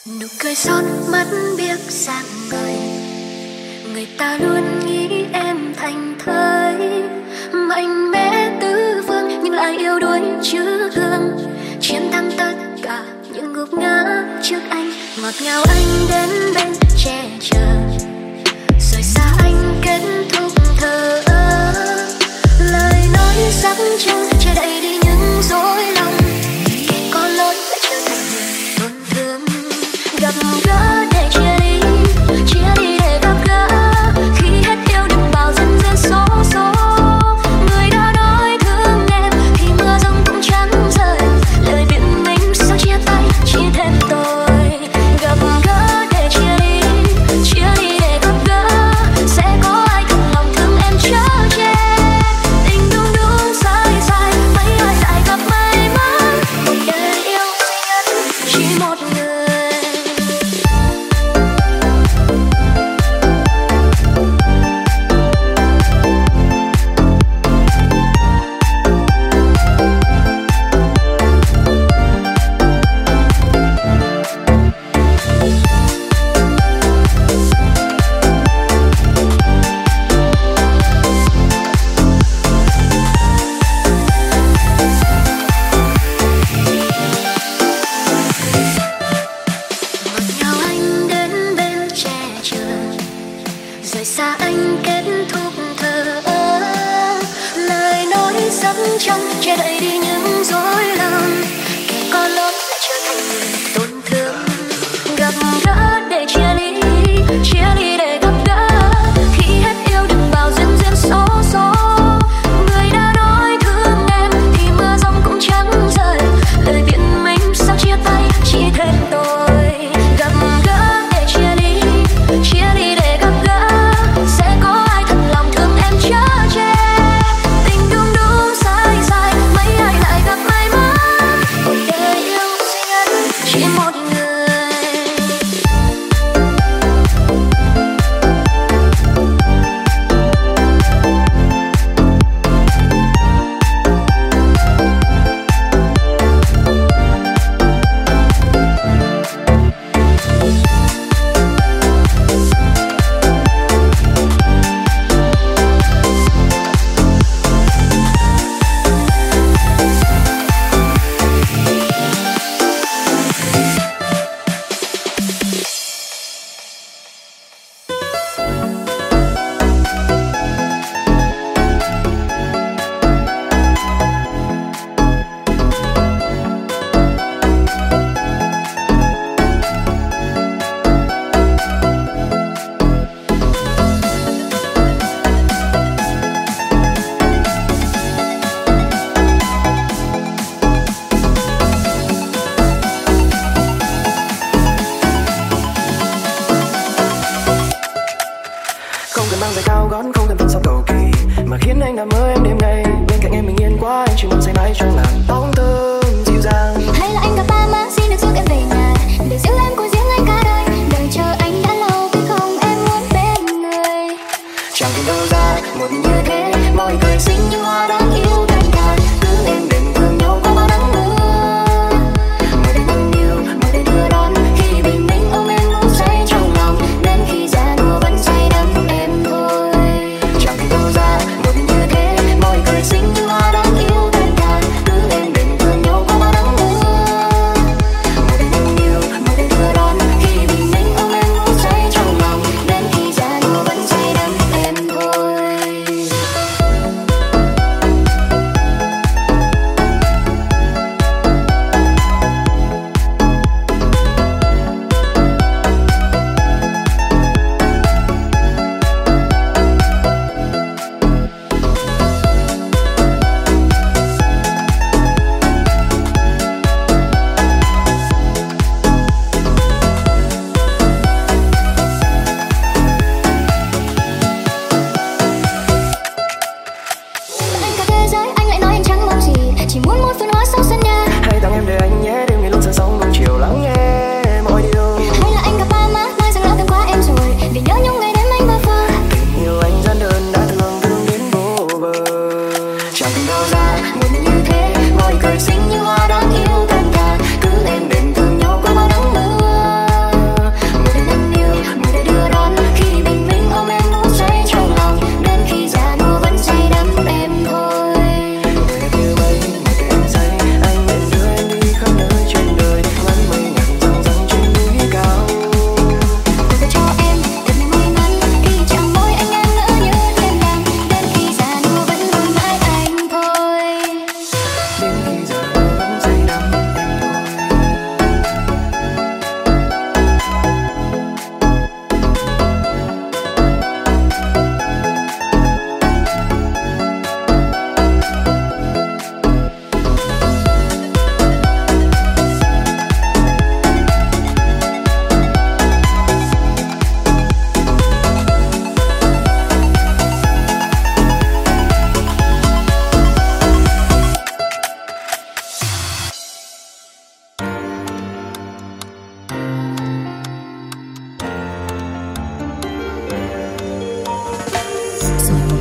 Nụ cười son mắt biếc dạng người, người ta luôn nghĩ em thành thơi, mạnh mẽ tứ phương nhưng lại yếu đuối chữ hương, chiến thắng tất cả những gục ngã trước anh. Ngọt ngào anh đến bên che chở, rồi xa anh kết thúc thơ ơ. Lời nói sắc trăng che đậy đi những dối lòng, kẻ có lỗi lại trở thành người tổn thương. Gặp gỡ để chia đi để gặp gỡ, khi hết yêu đừng bảo dần dần số số. Người đã nói thương em thì mưa giông cũng chẳng rơi, lời biện minh sao chia tay chỉ thêm tôi. Gặp gỡ để chia đi để gặp gỡ, sẽ có ai thật lòng thương em chở che. Tình đúng đúng sai sai, mấy ai lại gặp may mắn, một đời yêu duy nhất chỉ một người. Che đậy đi những dối lòng, kẻ có lỗi lại trở thành người tổn thương. Gặp gỡ để chia ly để gặp gỡ, khi hết yêu đừng bảo duyên duyên số số. Người đã nói thương em thì mưa giông cũng chẳng rơi, lời biện minh sao chia tay chỉ thêm tôi. Gặp gỡ để chia ly để gặp gỡ, sẽ có ai thật lòng thương em chở che. Tình đúng đúng sai sai, mấy ai lại gặp may mắn, một đời yêu duy nhất chỉ một người.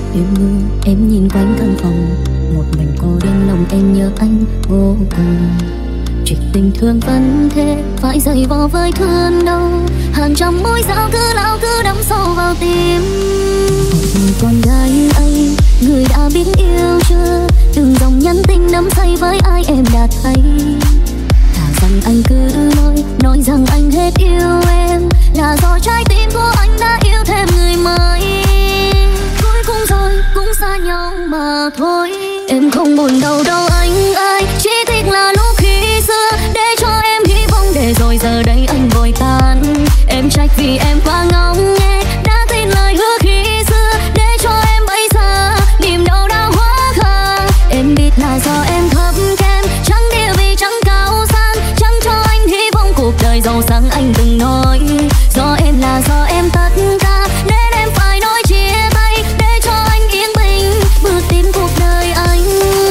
Đêm mưa em nhìn quanh căn phòng, một mình cô đơn lòng em nhớ anh vô cùng. Chuyện tình thương vẫn thế, phải dày vò với thương đau. Hàng trăm mối dao cứ lao cứ đắm sâu vào tim. Một người con gái ấy, người đã biết yêu chưa? Từng dòng nhắn tin đắm say với ai em đã thấy. Thà rằng anh cứ nói rằng anh hết yêu em, là do trái tim của anh đã yêu thêm người mới. Cuối cùng rồi cũng xa nhau mà thôi. Em không buồn đâu đâu anh ơi, chỉ tiếc là lúc khi xưa để cho em hy vọng, để rồi giờ đây anh vội tan. Em trách vì em quá ngóng nghe, đã tin lời hứa khi xưa, để cho em bây giờ niềm đau đã hóa khờ. Em biết là do em thấp kém, chẳng địa vị chẳng cao sang, chẳng cho anh hy vọng cuộc đời giàu sang anh từng nói. Do em là do em tất cả, nên em phải nói chia tay, để cho anh yên bình bước tiếp cuộc đời anh.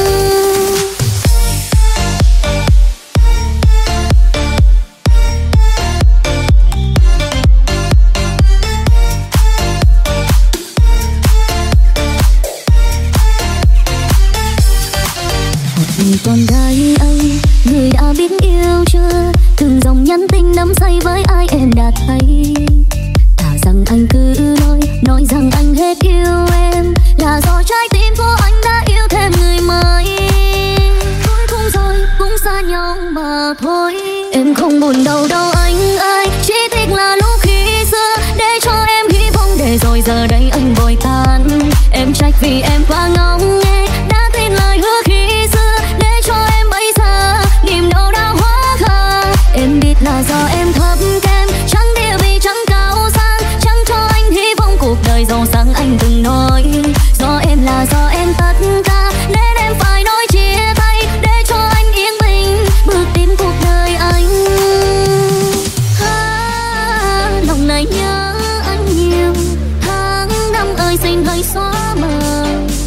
Người con gái ấy, người đã biết yêu chưa? Từng dòng nhắn tin đắm say với ai em đã thấy. Thà rằng anh cứ nói rằng anh hết yêu em, là do trái tim của anh đã yêu thêm người mới. Cuối cùng rồi cũng xa nhau mà thôi. Em không buồn đâu đâu anh ơi, chỉ tiếc là lúc khi xưa để cho em hy vọng, để rồi giờ đây anh vội tan. Em trách vì em quá ngóng nghe, đã tin lời hứa khi xưa, để cho em bây giờ niềm đau đã hóa khờ. Em biết là do em thấp kém, chẳng địa vị chẳng cao sang, chẳng cho anh hy vọng cuộc đời giàu sang anh từng nói. Do em là do em tất cả, nên em phải nói chia tay, để cho anh yên bình bước tiếp cuộc đời anh. Lòng này nhớ anh nhiều, tháng năm ơi xin hãy xóa mờ.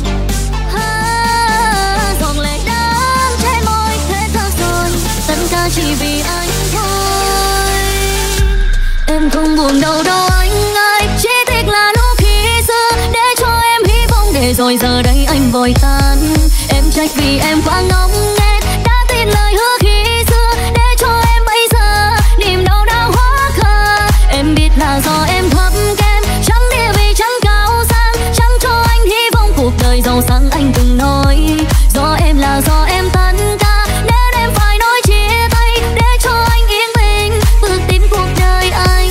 Giọt lệ đắng trên môi hết thơ rồi, tất cả chỉ vì anh thôi. Em không buồn đâu đâu anh ơi, chỉ tiếc là lúc khi xưa để cho em hy vọng, để rồi giờ đây anh vội tan. Em trách vì em quá ngóng nghe, đã tin lời hứa khi xưa, để cho em bây giờ niềm đau đã hóa khờ. Em biết là do em thấp kém, chẳng địa vị chẳng cao sang, chẳng cho anh hy vọng cuộc đời giàu sang anh từng nói. Do em là do em tất cả, nên em phải nói chia tay, để cho anh yên bình bước tiếp cuộc đời anh.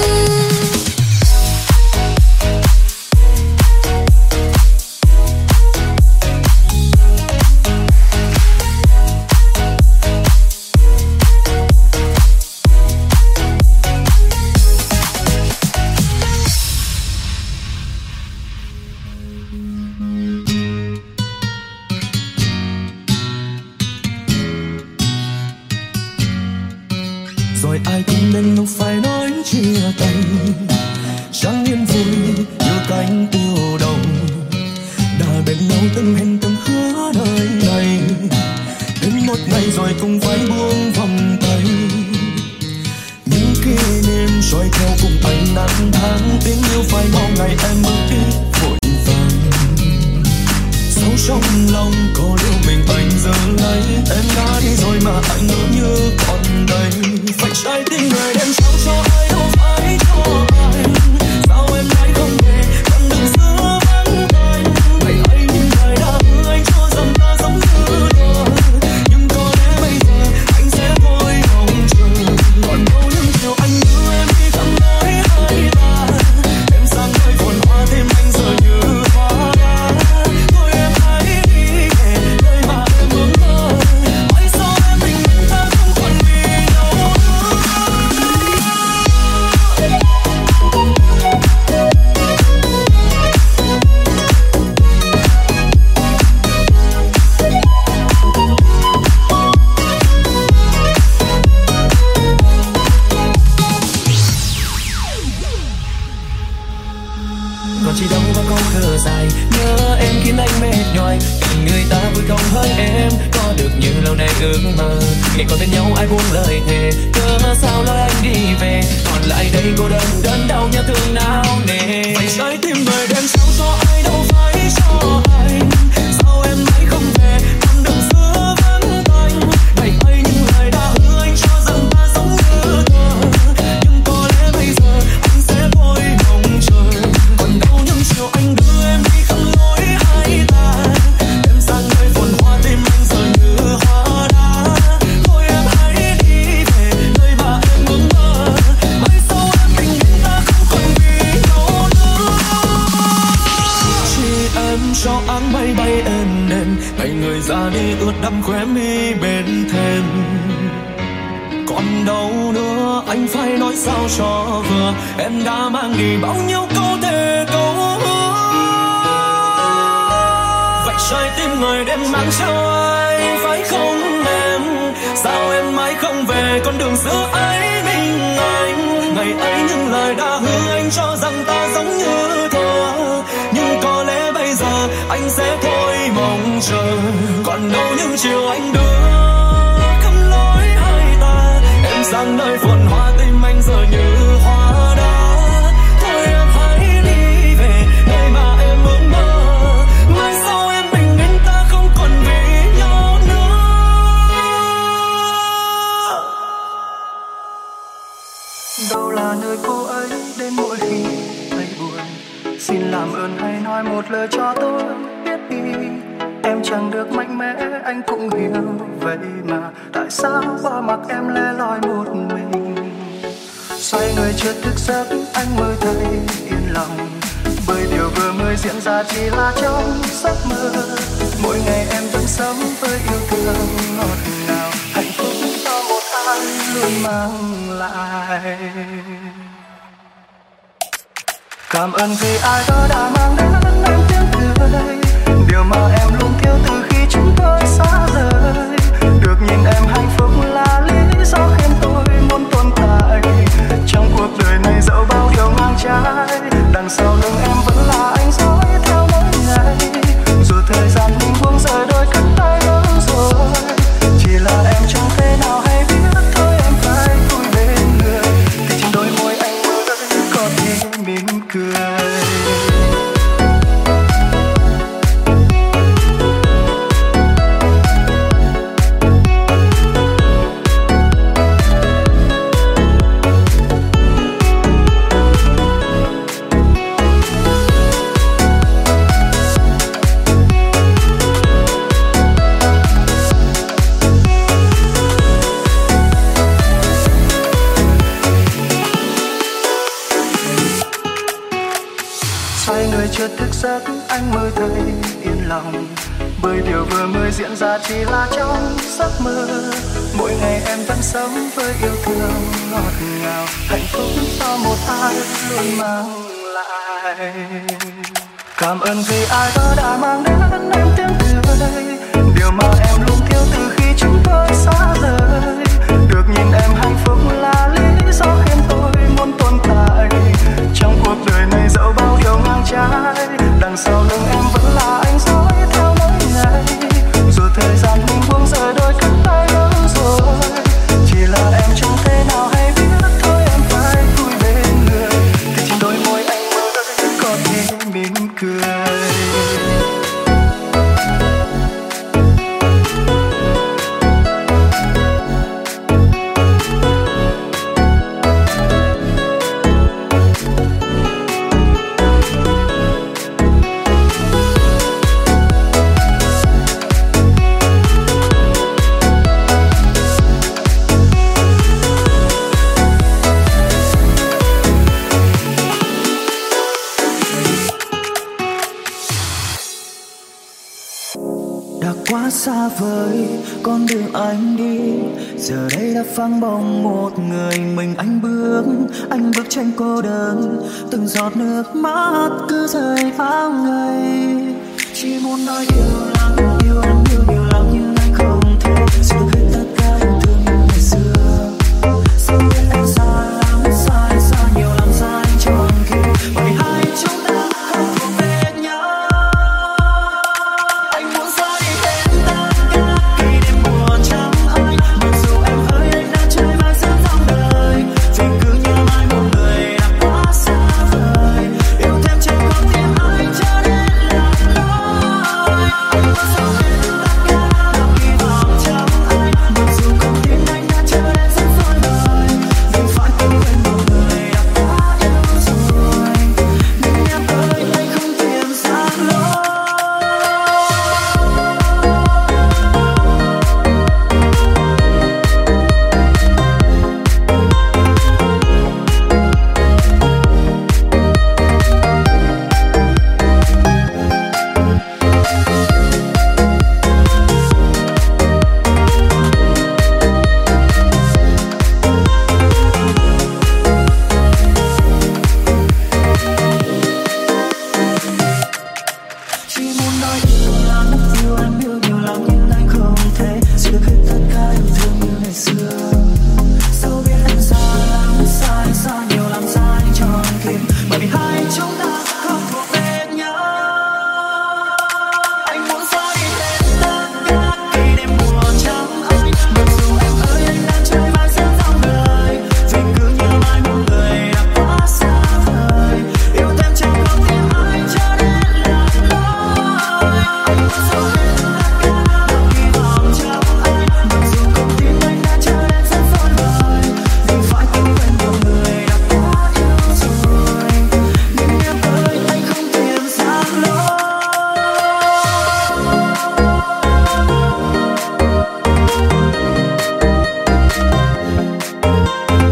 Rồi ai cũng đến lúc phải nói chia tay, chẳng yên vui như cánh tiêu đồng, đã bên nhau từng hẹn từng hứa đời này. Đến một ngày rồi cũng phải buông vòng tay, những kỷ niệm trôi theo cùng anh năm tháng. Tiếng yêu phải bao ngày em bước đi vội vàng, sâu trong lòng có điều mình anh giữ lấy. Em đã đi rồi mà anh ngỡ như còn đây, phải trái tim người đem trao cho ai đâu phải cho anh. Sao em lại không thể cần được giữa vắng anh? Ngày ấy những lời đã hứa anh cho rằng ta giống như đùa, nhưng có lẽ bây giờ anh sẽ thôi mong chờ. Còn đâu những điều anh đưa em đi khắp nơi hai ta, em sang nơi phồn hoa thêm anh giờ như hoa đá. Thôi em hãy đi về nơi mà em ước mơ, mãi sau em mình ta không còn vì nhau nữa. Còn chỉ đâu và câu thơ dài nhớ em khiến anh mệt nhoài. Tình người ta vui không hơn em, có được như lâu nay ước mơ. Ngày còn bên nhau ai buông lời thề, cớ sao lối anh đi về, còn lại đây cô đơn đớn đau nhớ thương não nề. Vậy trái tim người đem sao cho ai đâu phải bên khóe mi bên thềm. Còn đâu nữa anh phải nói sao cho vừa, em đã mang đi bao nhiêu câu thề câu hứa. Vậy trái tim người đem mang cho anh phải không em? Sao em mãi không về con đường xưa ấy mình anh? Ngày ấy những lời đã hứa anh cho rằng ta giống như thơ, nhưng có lẽ bây giờ anh sẽ thôi mong chờ. Còn đâu những chiều anh đưa cắm lối hai ta, em sang nơi phồn hoa tim anh giờ như hoa đá. Thôi em hãy đi về nơi mà em ước mơ, mai sau em bình yên ta không còn vì nhau nữa. Đâu là nơi cô ấy đến mỗi khi thấy buồn, xin làm ơn hãy nói một lời cho tôi biết đi. Em chẳng được mạnh mẽ anh cũng hiểu, vậy mà tại sao bỏ mặc em lẻ loi một mình. Xoay người chưa thức giấc anh mới thấy yên lòng, bởi điều vừa mới diễn ra chỉ là trong giấc mơ. Mỗi ngày em vẫn sống với yêu thương ngọt ngào, hạnh phúc do một ai luôn mang lại. Cảm ơn vì ai đó đã mang đến em tiếng cười, điều mà em luôn thiếu từ khi chúng tôi xa rời. Được nhìn em hạnh phúc là lý do khiến tôi muốn tồn tại trong cuộc đời này, dẫu bao điều ngang trái. Đằng sau lưng em vẫn là anh dõi theo mỗi ngày, dù thời gian mình buông rời đôi cánh tay lớn rồi. Chỉ là em chẳng thể nào hay biết thôi em phải vui bên người, thì trên đôi môi anh mới có thể mỉm cười. Chưa thức giấc anh mới thấy yên lòng, bởi điều vừa mới diễn ra chỉ là trong giấc mơ. Mỗi ngày em vẫn sống với yêu thương ngọt ngào, hạnh phúc do một ai luôn mang lại. Cảm ơn vì ai đó đã mang đến em tiếng cười, điều mà em luôn thiếu từ khi chúng tôi xa rời. Được nhìn em hạnh phúc là lý do khiến tôi muốn tồn tại trong cuộc đời này, dẫu bao điều ngang trái. Đằng sau lưng em vẫn là anh dõi theo mỗi ngày, dù thời gian mình buông rời đôi cánh tay lớn rồi. Chỉ là em chẳng thể nào hay biết thôi em phải vui bên người, thì trên đôi môi anh mới có thể mỉm cười. Quá xa vời con đường anh đi, giờ đây đã phăng bóng một người mình anh bước trên cô đơn. Từng giọt nước mắt cứ rơi bao ngày, chỉ muốn nói yêu lắm nhiều lắm nhưng anh không thể giữ hết tất cả yêu thương như ngày xưa. Sao biết em xa lắm, xa nhiều lắm, xa anh tròn khi bởi hai chúng ta không thuộc về nhau. So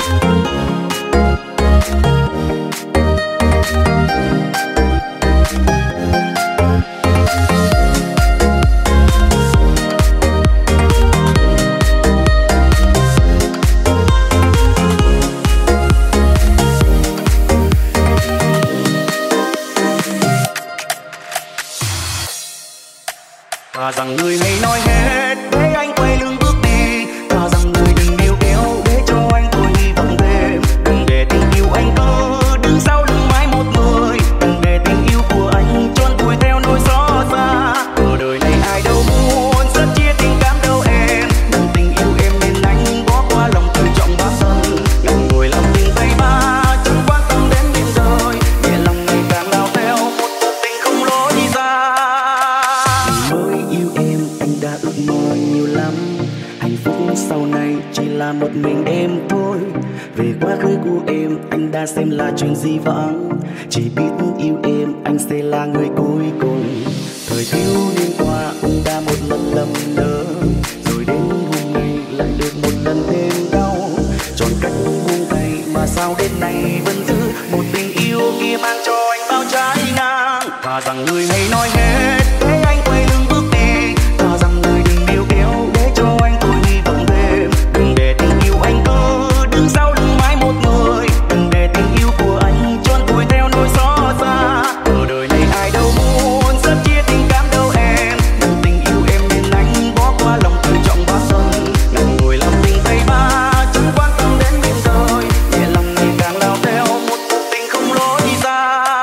Thà rằng người hãy nói hết để anh quay lưng bước đi. Thà rằng người đừng níu kéo để cho anh tôi hy vọng thêm. Đừng để tình yêu anh cứ đứng sau lưng mãi một người. Đừng để tình yêu của anh trốn vùi theo nỗi xót xa. Ở đời này ai đâu muốn rất chia tình cảm đâu em. Nhưng tình yêu em nên anh bỏ qua lòng tự trọng bản thân. Ngần ngồi làm tình tay ba chẳng quan tâm đến biển đời. Nhẹ lòng ngày càng lao theo một cuộc tình không lối ra. Mới yêu em anh đã ước mơ nhiều lắm. Hạnh phúc sau này chỉ là một mình em thôi. Về quá khứ của em anh đã xem là chuyện di vãng. Chỉ biết yêu em anh sẽ là người cuối cùng. Thời thiếu niên qua anh đã một lần lầm lỡ. Rồi đến hôm nay lại được một lần thêm đau. Chọn cách buông tay mà sao đến nay vẫn giữ một tình yêu kia mang cho anh bao trái ngang. Thà rằng người hãy nói hết để anh quay lưng bước đi. Thà rằng người đừng níu kéo để cho anh tôi hy vọng thêm. Đừng để tình yêu anh cứ đứng sau lưng mãi một người. Đừng để tình yêu của anh trốn vùi theo nỗi xót xa. Ở đời này ai đâu muốn rất chia tình cảm đâu em. Nhưng tình yêu em nên anh bỏ qua lòng tự trọng bản thân. Ngần ngồi làm tình tay ba chẳng quan tâm đến biển đời. Nhẹ lòng ngày càng lao theo một cuộc tình không lối ra.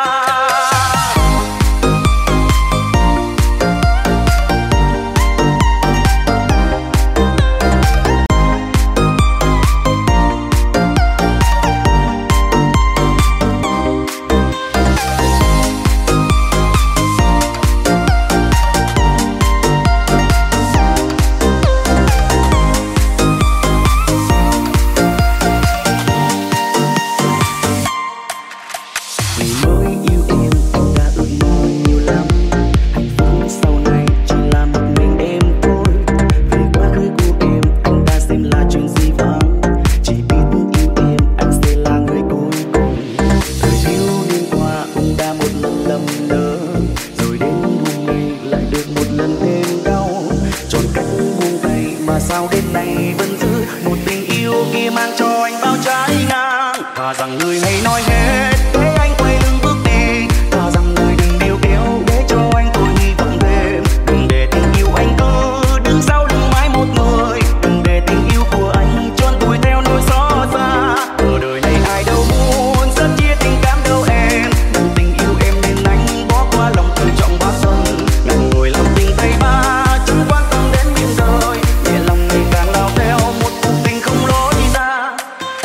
Ngày mới yêu em anh đã ước mơ nhiều lắm. Hạnh phúc sau này chỉ là một mình em thôi. Về quá khứ của em anh đã xem là chuyện di vãng. Chỉ biết yêu em anh sẽ là người cuối cùng. Thời thiếu niên qua anh đã một lần lầm lỡ. Rồi đến hôm nay lại được một lần thêm đau. Chọn cách buông tay mà sao đến nay vẫn giữ một tình yêu kia mang cho anh bao trái ngang. Thà rằng người hãy nói hết để anh quay lưng bước đi. Thà rằng người đừng níu kéo để cho anh tôi hy vọng thêm. Đừng để tình yêu anh cứ đứng sau lưng mãi một người. Đừng để tình yêu của anh trốn vùi theo nỗi xót xa. Ở đời này ai đâu muốn rất chia tình cảm đâu em. Nhưng tình yêu em nên anh bỏ qua lòng tự trọng bản thân. Ngần ngồi làm tình tay ba chẳng quan tâm đến biển đời. Nhẹ lòng ngày càng lao theo một cuộc tình không lối ra.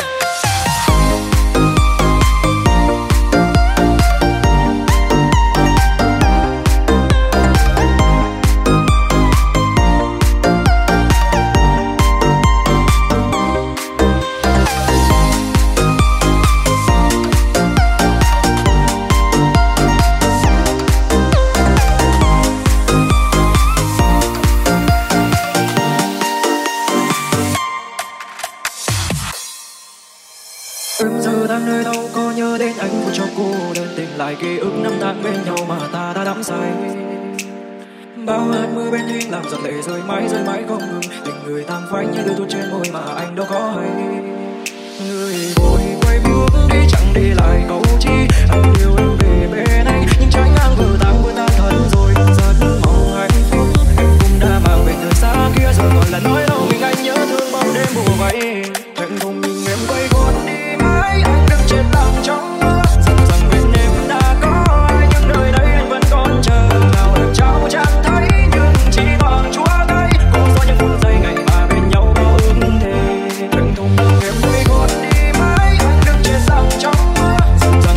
Em giờ đang nơi đâu có nhớ đến anh vui cho cô đơn. Tìm lại ký ức năm tháng bên nhau mà ta đã đắm say. Bao hạt mưa bên hiên làm giọt lệ rơi mãi không ngừng. Tình người tan phai như đôi tuôn trên môi mà anh đâu có hay. Người vội quay bước đi chẳng đi lại câu chi. Anh yêu em về bên anh nhưng trái ngang vừa tan thật rồi. Rất mong hạnh phúc em cũng đã mang về thời xa kia. Giờ còn là nói đâu mình anh nhớ thương bao đêm bùa vây. Anh không nhìn em quay gót đi mãi. Anh đứng chết lặng trong mơ. Rằng bên em đã có ai nhưng nơi đây anh vẫn còn chờ. Nào em trao chẳng thấy nhưng chỉ bằng chúa tay. Cố do những phút giây ngày mà bên nhau bao ước thề. Anh không nhìn em quay gót đi mãi. Anh đứng chết lặng trong mơ. Rằng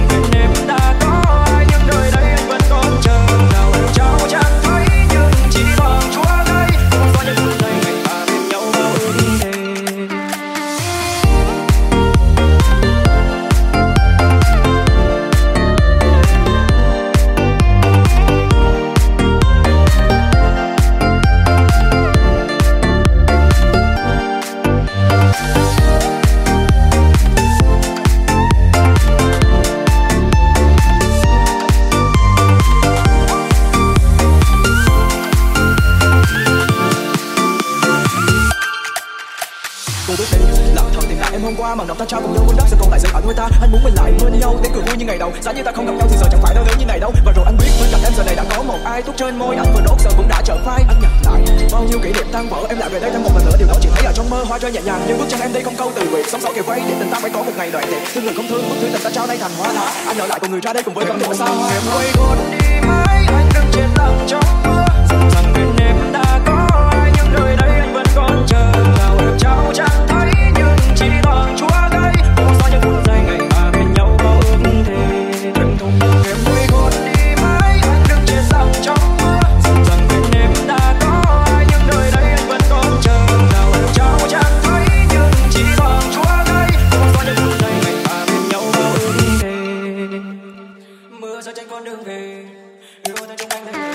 ta trao cùng nhau muôn đất sẽ còn lại dừng ở đôi ta. Anh muốn mình lại bên nhau để cười vui như ngày đầu. Giá như ta không gặp nhau thì giờ chẳng phải đau đớn như này đâu. Và rồi anh biết bên cạnh em giờ này đã có một ai. Thuốc trên môi anh vừa đốt giờ cũng đã trở phai. Anh nhặt lại bao nhiêu kỷ niệm tan vỡ, em lại về đây thêm một lần nữa. Điều đó chỉ thấy ở trong mơ, hoa rơi nhẹ nhàng như bước chân em đây không câu từ biệt. Sóng gió kề vây để tình ta phải có một ngày đoạn tuyệt. Thương người không thương, bức thư tình ta trao đây thành hoa lá. Anh ở lại cùng người ra đây cùng với cảm tình xa hoa. Em quay gót đi mãi, anh đứng trên lặng trong mưa. Dần dần bên em đã có ai, nhưng nơi đây anh vẫn còn chờ. Nào em trao chẳng thấy nhưng chỉ toàn chúa gây. Một sao những phút giây ngày mà bên nhau có ước thề. Đừng thùng em quay gót đi mãi, anh đứng trên lặng trong mưa. Dần dần bên em đã có ai, nhưng nơi đây anh vẫn còn chờ. Nào em trao chẳng thấy nhưng chỉ toàn chúa gây. Một sao những phút giây ngày mà bên nhau có ước thề. Mưa rơi trên con đường về, yêu thương trong anh đây.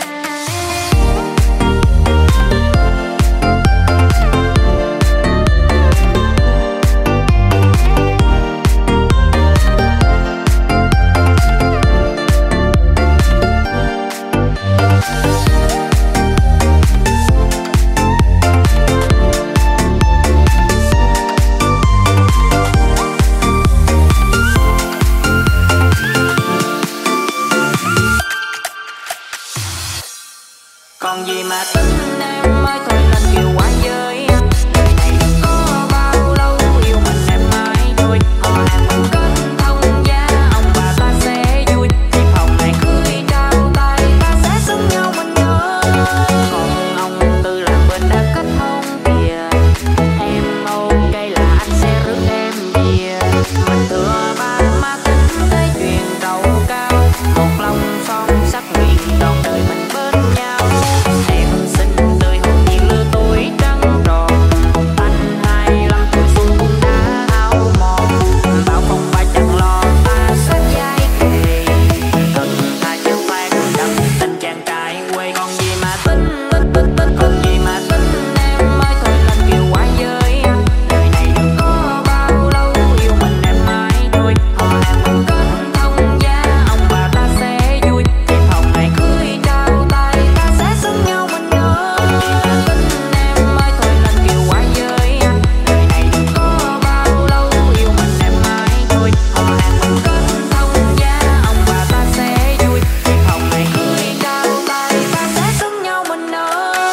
Còn gì mà tính em ơi thôi lên kiều qua với anh. Đời này đừng có bao lâu, yêu mình em mãi thôi. Họ hàng mình kết thông gia, ông bà ta sẽ vui. Thì phòng này cưới trao tay, ta sẽ xứng nhau mình nhớ. Còn ông Tư làm bên đã kết hôn kìa. Em ok là anh sẽ rước em về. Mình thừa ba má tính tới chuyện đầu cao. Một lòng son sắc nguyện trọn đời mình bên nhau. Em xinh tươi hồn nhiên lứa tuổi trắng tròn. Anh 25 tuổi xuân cũng đã hao mòn. Bao phong ba chẳng lo ta sát vai kề. Cần ta chẳng phải đắm tình chàng trai quê. Còn gì mà tính, còn gì mà tính em ơi thôi lên kiều qua với anh. Đời này đừng có bao lâu, yêu mình em mãi thôi. Họ hàng mình kết thông gia, ông bà ta sẽ vui. Thì phòng này cưới trao tay, ta sẽ xứng nhau mình nhớ. Còn gì mà tính em ơi thôi lên kiều qua với anh. Đời này đừng có bao lâu, yêu mình em mãi thôi. Họ hàng mình kết thông gia, ông bà ta sẽ vui. Thì phòng này cưới trao tay, ta sẽ xứng nhau mình nhớ.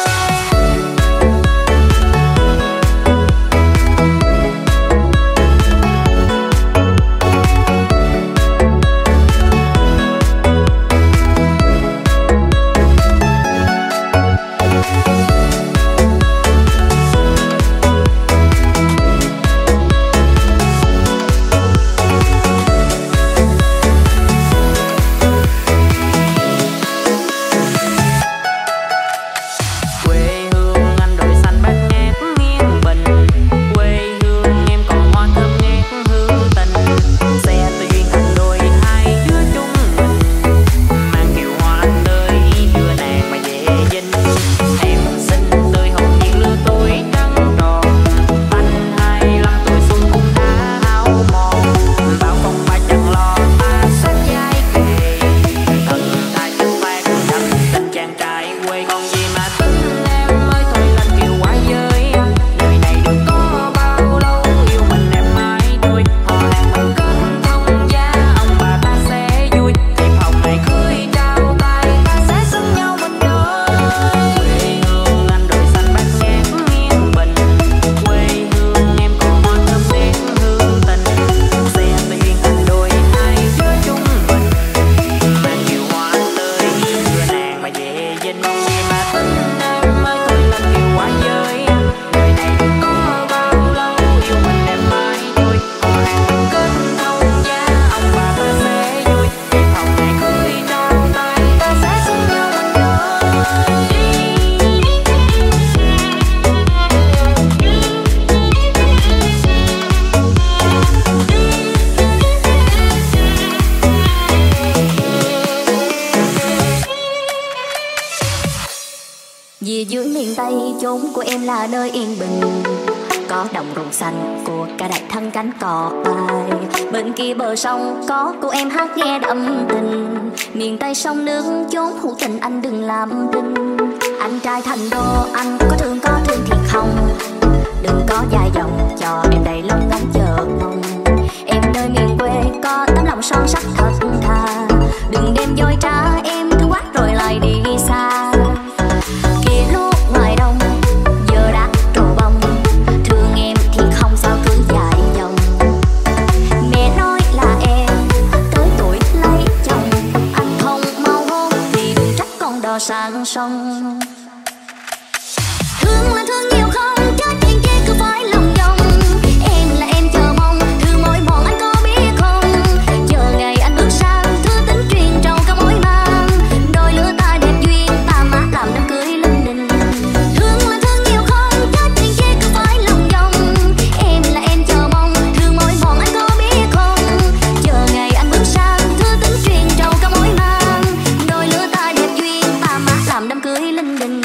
Quê hương anh đồi xanh bát ngát nghiêng bình. Quê hương em còn hoa thơm ngát hương tình. Xe tôi duyên thành đôi hai đứa chung mình. Mang kiều hoa tươi đưa nàng mà về dinh. Em xinh tươi hồn nhiên lứa tuổi trắng tròn. Anh 25 tuổi xuân cũng đã hao mòn. Bao phong ba chẳng lo ta sát vai kề. Thân ta chẳng phải đắm tình chàng trai quê. Còn gì mà tính em ơi thôi lên kiều qua với anh. Đời này đừng có bao lâu, yêu mình em mãi thôi. Họ hàng mình kết thông gia, ông bà ta sẽ vui. Thì phòng này cưới trao tay, ta sẽ xứng nhau mình nhớ. Quê hương anh đồi xanh bát ngát nghiêng bình. Quê hương em còn hoa thơm ngát hương tình. Xe tôi duyên thành đôi hai đứa chung mình. Mang kiều hoa tươi đưa nàng mà về dinh. Còn gì mà tính em ơi thôi lên kiều qua với anh. Đời này đừng có bao lâu, yêu mình em mãi thôi. Họ hàng mình kết thông gia, ông bà ta sẽ vui. Thì phòng này cưới trao tay, ta sẽ xứng nhau mình nhớ. Vì dưới miền Tây chốn của em là nơi yên bình. Có đồng ruộng xanh của cả đại thân cánh cò bay. Bên kia bờ sông có cô em hát nghe đậm tình. Miền Tây sông nước chốn hữu tình anh đừng làm đinh. Anh trai thành đô anh có thương thiệt không? Đừng có dài dòng cho em đầy lòng ngóng chờ mong. lòng son sắc thật thà. Đừng đêm dối trá em thương quá rồi lại đi xa. Kia lúc ngoài đông giờ đã trổ bông, thương em thì không sao cứ dài dòng. Mẹ nói là em tới tuổi lấy chồng, anh không mau hôn thì đừng trách con đò sang sông. Thương là thương nhiều không, trái tim kia cứ phải lòng vòng. Em là em chờ mong, thương mỏi mòn anh có biết không? Chờ ngày anh bước sang, thư tính truyền trầu cả mối mang. Đôi lứa ta đẹp duyên, ta má làm đám cưới linh đình. Thương là thương nhiều không, trái tim kia cứ phải lòng vòng. Em là em chờ mong, thương mỏi mòn anh có biết không? Chờ ngày anh bước sang, thư tính truyền trầu cả mối mang. Đôi lứa ta đẹp duyên, ta má làm đám cưới linh đình.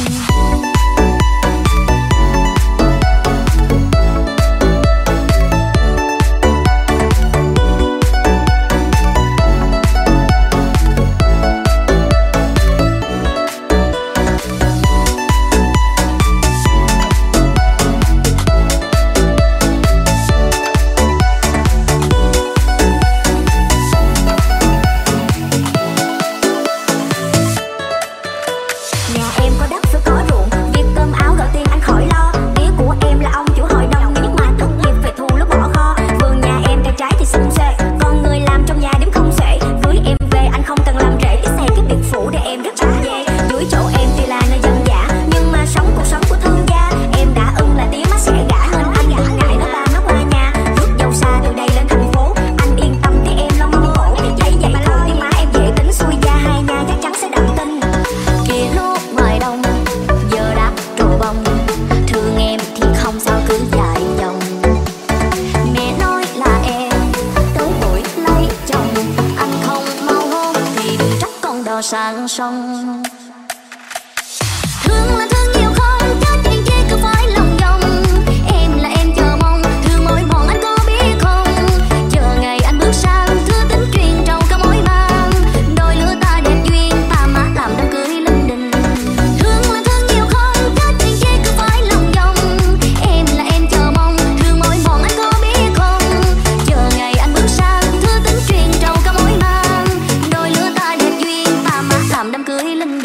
Nhà em có đất phải có ruộng, việc cơm áo gạo tiền anh khỏi lo. Tía của em là ông chủ hội đồng, nhưng mà thất nghiệp về thu lúc bỏ kho. Vườn nhà em cây trái thì xum xê, còn người làm trong nhà đếm không xuể. Cưới em về anh không cần làm rễ, cái xe cái biệt phủ để em rất ăn dê. Dưới chỗ em tuy là nơi dân dã, nhưng mà sống cuộc sống của thương gia. Em đã ưng là tía má sẽ gả, nên anh đừng ngại nó ba nó qua nhà. Rước dâu xa từ đây lên thành phố, anh yên tâm tía em lo mong cổ. Thấy vậy thôi nhưng má em dễ tính xuôi gia, hai nhà chắc chắn sẽ đậm tin. Kia lúc ngoài đông giờ đã trổ bông, thương em thì không sao cứ dài dòng. Mẹ nói là em tới tuổi lấy chồng, anh không mau hôn thì đừng trách con đò sang sông. Thương là thương nhiều không, trái tim kia cứ phải lòng vòng. Em là em chờ mong, thương mỏi mòn anh có biết không? Chờ ngày anh bước sang, thư tính truyền trầu cả mối mang. Đôi lứa ta đẹp duyên, ta má làm đám cưới linh đình. Thương là thương nhiều không, trái tim kia cứ phải lòng vòng. Em là em chờ mong, thương mỏi mòn anh có biết không? Chờ ngày anh bước sang, thư tính truyền trầu cả mối mang. Đôi lứa ta đẹp duyên, ta má làm đám cưới linh đình.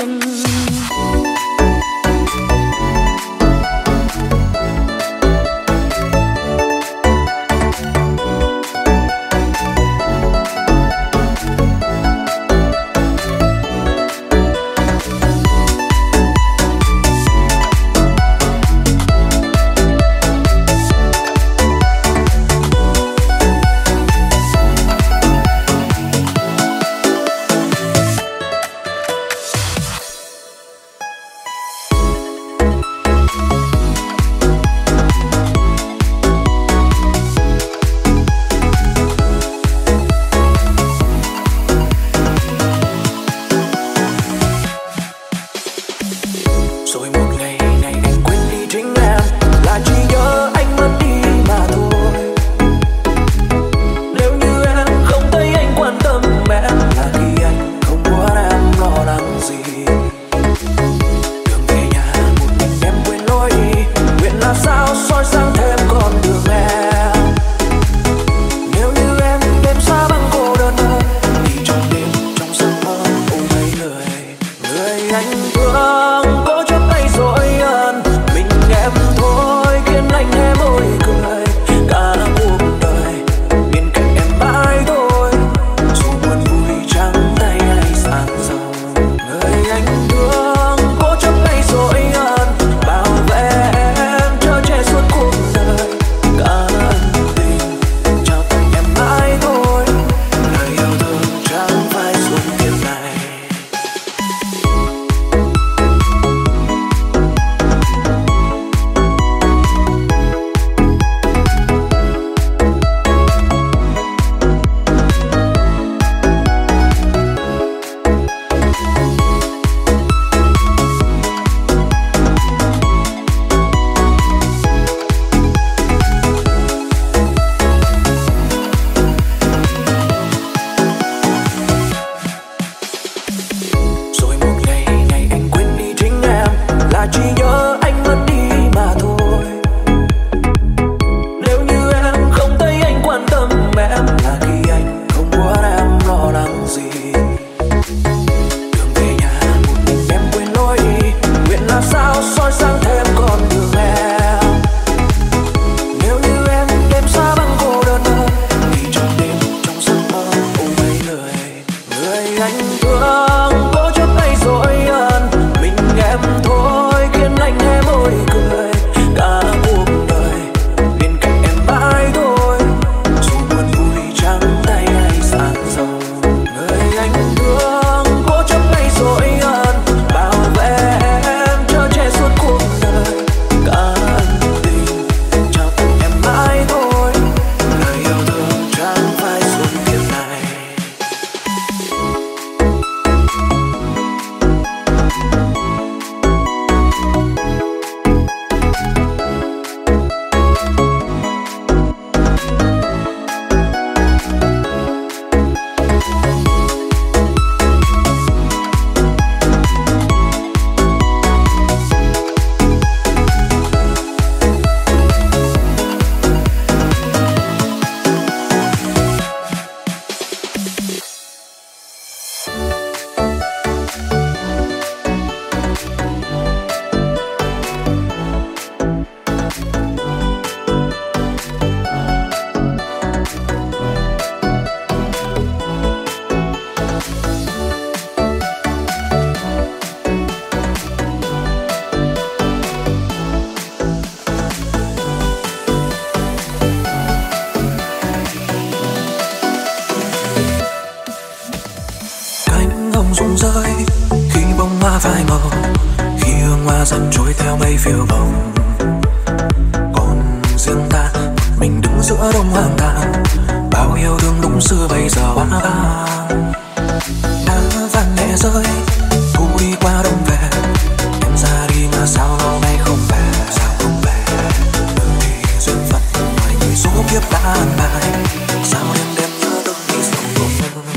dần trôi theo mây phiêu bồng. Còn riêng ta mình đứng giữa đông hoang tàn, bao yêu thương đúng xưa bây giờ hóa vang. Đá vàng nhẹ rơi, thu đi qua đông về, em ra đi mà sao lâu nay không về. Sao không về? Thì duyên phận ngoài người số kiếp đã an bài, sao đêm đêm nhớ từng đi sâu cùng.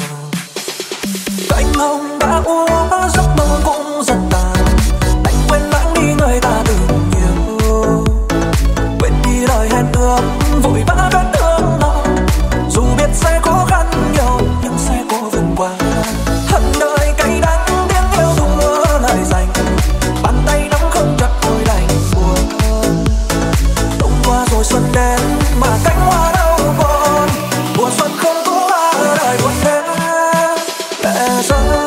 Cánh hồng đã úa, giấc mơ cũng dần tàn, anh quên lãng đi người ta từng yêu, quên đi lời hẹn ước vội vã vết thương lòng. Dù biết sẽ khó khăn nhiều nhưng sẽ cố vượt qua. Hận đời cay đắng tiếng yêu thua lời dành, bàn tay nắm không chặt tôi đành buồn. Đông qua rồi xuân đến mà cánh hoa đâu còn, mùa xuân không có hoa ở đời buồn đến lệ rơi.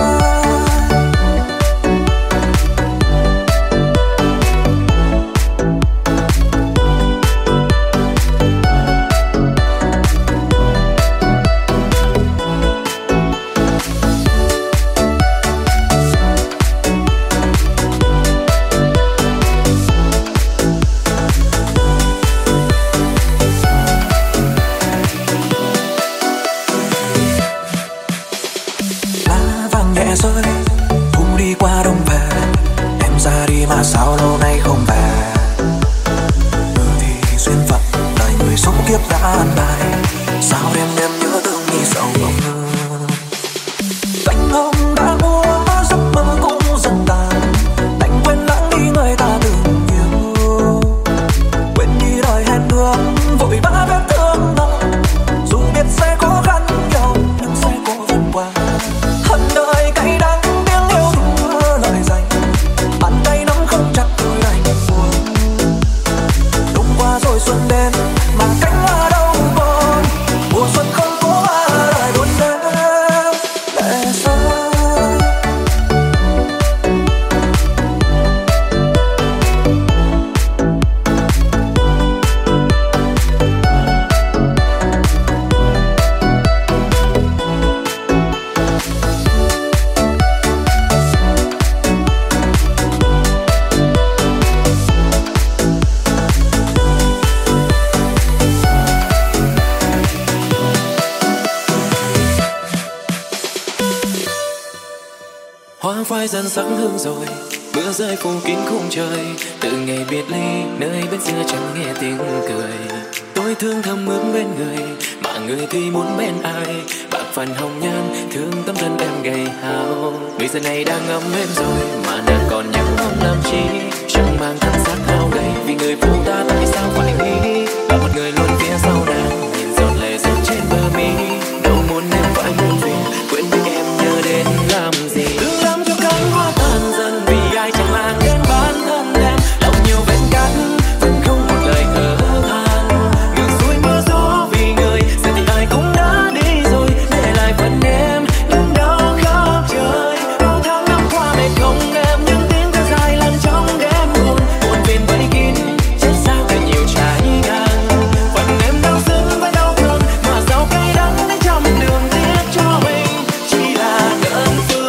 Rơi thu đi qua đông về, em ra đi mà sao lâu nay không về. Thì duyên phận đời người số kiếp đã an bài, sao đêm đêm nhớ thương đi sâu bồng. Cánh hồng đã úa, giấc mơ cũng dần tàn, anh quên lãng đi người ta từng yêu, quên đi lời hẹn ước vội vã vết thương lòng. Dù biết sẽ khó khăn nhiều nhưng sẽ cố vượt qua. Hận đời cay đắng tiếng yêu thua lời dành, bàn tay nắm không chặt tôi đành buồn. Đông qua rồi xuân đến mà cánh hoa đâu còn, mùa xuân không có hoa lại buồn đến lệ rơi. Hoa phai dần sáng hương rồi, mưa rơi phủ kín khung trời. Từ ngày biệt ly nơi bên xưa chẳng nghe tiếng cười. Tôi thương thầm ước bên người mà người thì muốn bên ai. Bạc phần hồng nhan thương tấm thân em gầy hao. Người giờ này đang ấm êm rồi mà nàng còn nhớ mong làm chi. Chẳng mang thân xác hao gầy vì người phụ ta tại sao phải nghĩ. Và một người luôn phía sau nàng nhìn giọt lệ rơi trên bờ mi. Đâu muốn em phải muộn phiền quên đi em nhớ đến làm gì. Tan dần vì ai chẳng là đến bản thân em. Lòng nhiều vết cắt vẫn không một lời thở than. Ngược xuôi mưa gió vì người giờ thì ai cũng đã đi rồi. Để lại phần em đứng đó khắp trời. Bao tháng năm qua mệt không em những tiếng thở dài lan trong đêm buồn. Buồn phiền vây kín chết sao càng nhiều trái ngang. Phần em đau xứng với đau thương mà sao cay đắng đến trăm đường tiếc cho mình chỉ là đơn phương.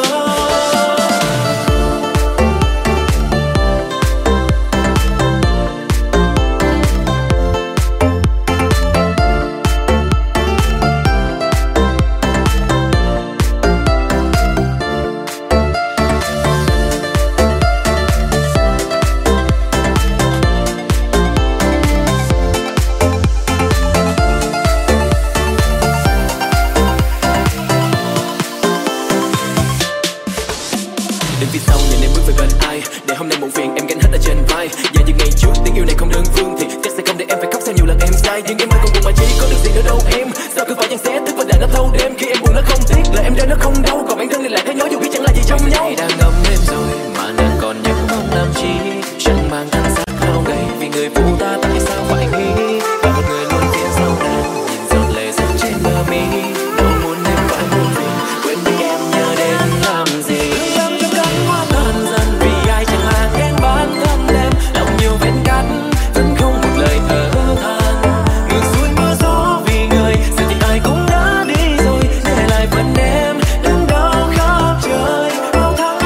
Đến phía sau nhìn em bước về bên ai để hôm nay muộn phiền em gánh hết ở trên vai. Và như ngày trước tiếng yêu này không đơn phương thì chắc sẽ không để em phải khóc sau nhiều lần em sai. Nhưng em ơi còn buồn mà chi có được gì nữa đâu em. Sao cứ phải dằn xé thức và để nó thâu đêm. Khi em buồn nó không tiếc là em rơi nó không đau. Còn bản thân thì lại thấy nhói dù biết chẳng là gì trong nhau. Đang ấm êm rồi mà nàng còn nhớ mong làm chi. Chẳng mang thân xác hao gầy vì người phụ ta tại sao phải nghĩ. Và một người luôn phía sau nàng nhìn giọt lệ rơi trên bờ mi. Đâu muốn em phải buồn phiền quên đi em nhớ đến làm gì. Tan dần vì ai chẳng là ghen bản thân em. Lòng nhiều vết cắt vẫn không một lời thở than. Ngược xuôi mưa gió vì người giờ thì ai cũng đã đi rồi. Để lại phần em đứng đó khắp trời. Bao tháng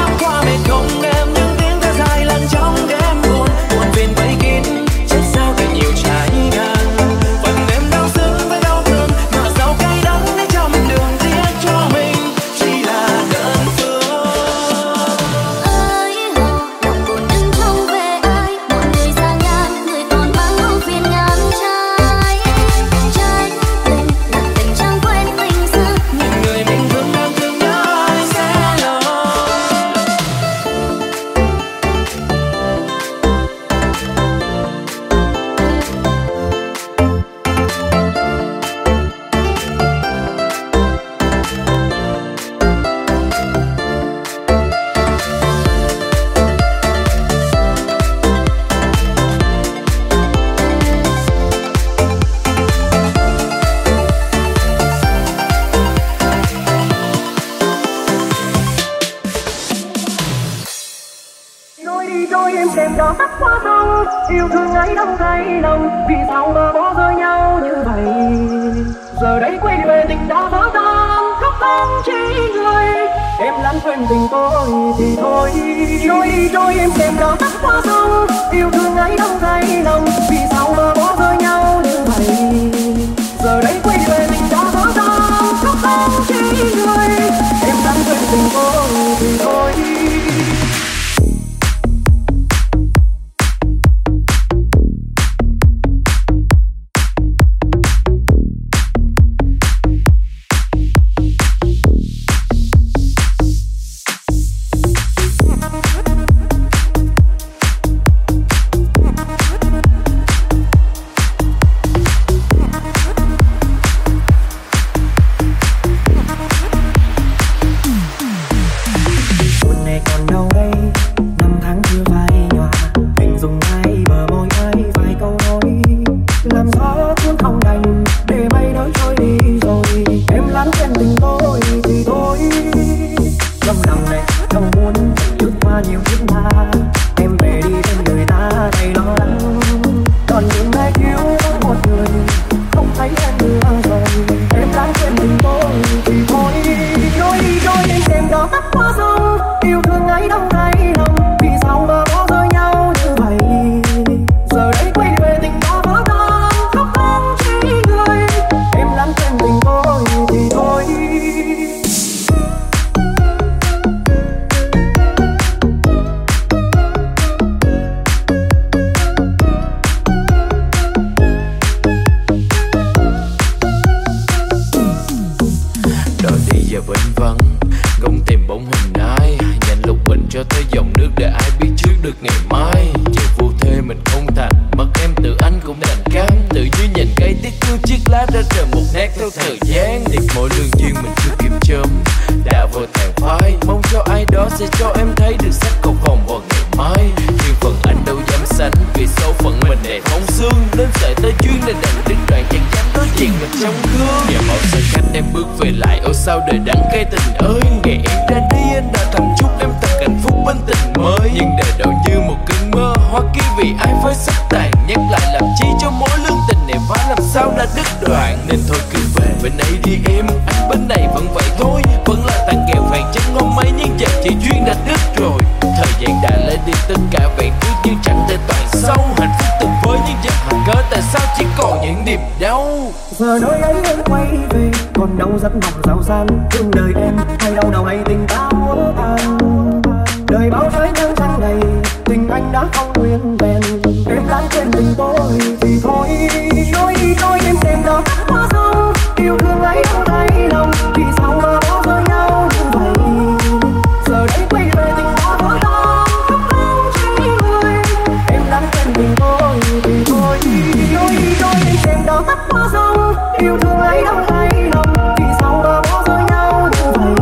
đêm đó tắt qua sông, yêu thương ấy đâu thấy lòng, vì sao mà bỏ rơi nhau như vậy. Giờ đây quay về tình đã vỡ tan, khóc không chỉ người. Em lãng quên tình tôi thì thôi, trôi đi trôi em đêm đó tắt qua sông, yêu thương ấy đâu thấy lòng, vì sao mà bỏ rơi nhau như vậy. Giờ đây quay về tình đã vỡ tan, khóc không chỉ người. Em lãng quên tình tôi thì thôi. Giờ nơi ấy em quay về, còn đâu rất mong giàu sang thương đời em, hay đau đầu hay tình ta muốn tan. Đời bao trái nắng trăng này, tình anh đã không nguyên vẹn. Em lãng quên tình tôi thì thôi, trôi đi trôi em đêm đó tắt qua sông, yêu thương ấy đâu thấy lòng, vì sao mà bỏ rơi nhau như vậy. Giờ đây quay về tình đã vỡ tan, khóc không chỉ người. Em lãng quên tình tôi thì thôi, trôi đi trôi em đêm đó tắt qua sông, yêu thương ấy đâu thấy lòng, vì sao mà bỏ rơi nhau như vậy.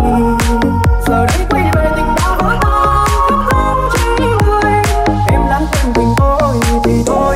Giờ đây quay về tình đã vỡ tan, khóc không chỉ người. Em lãng quên tình tôi thì thôi.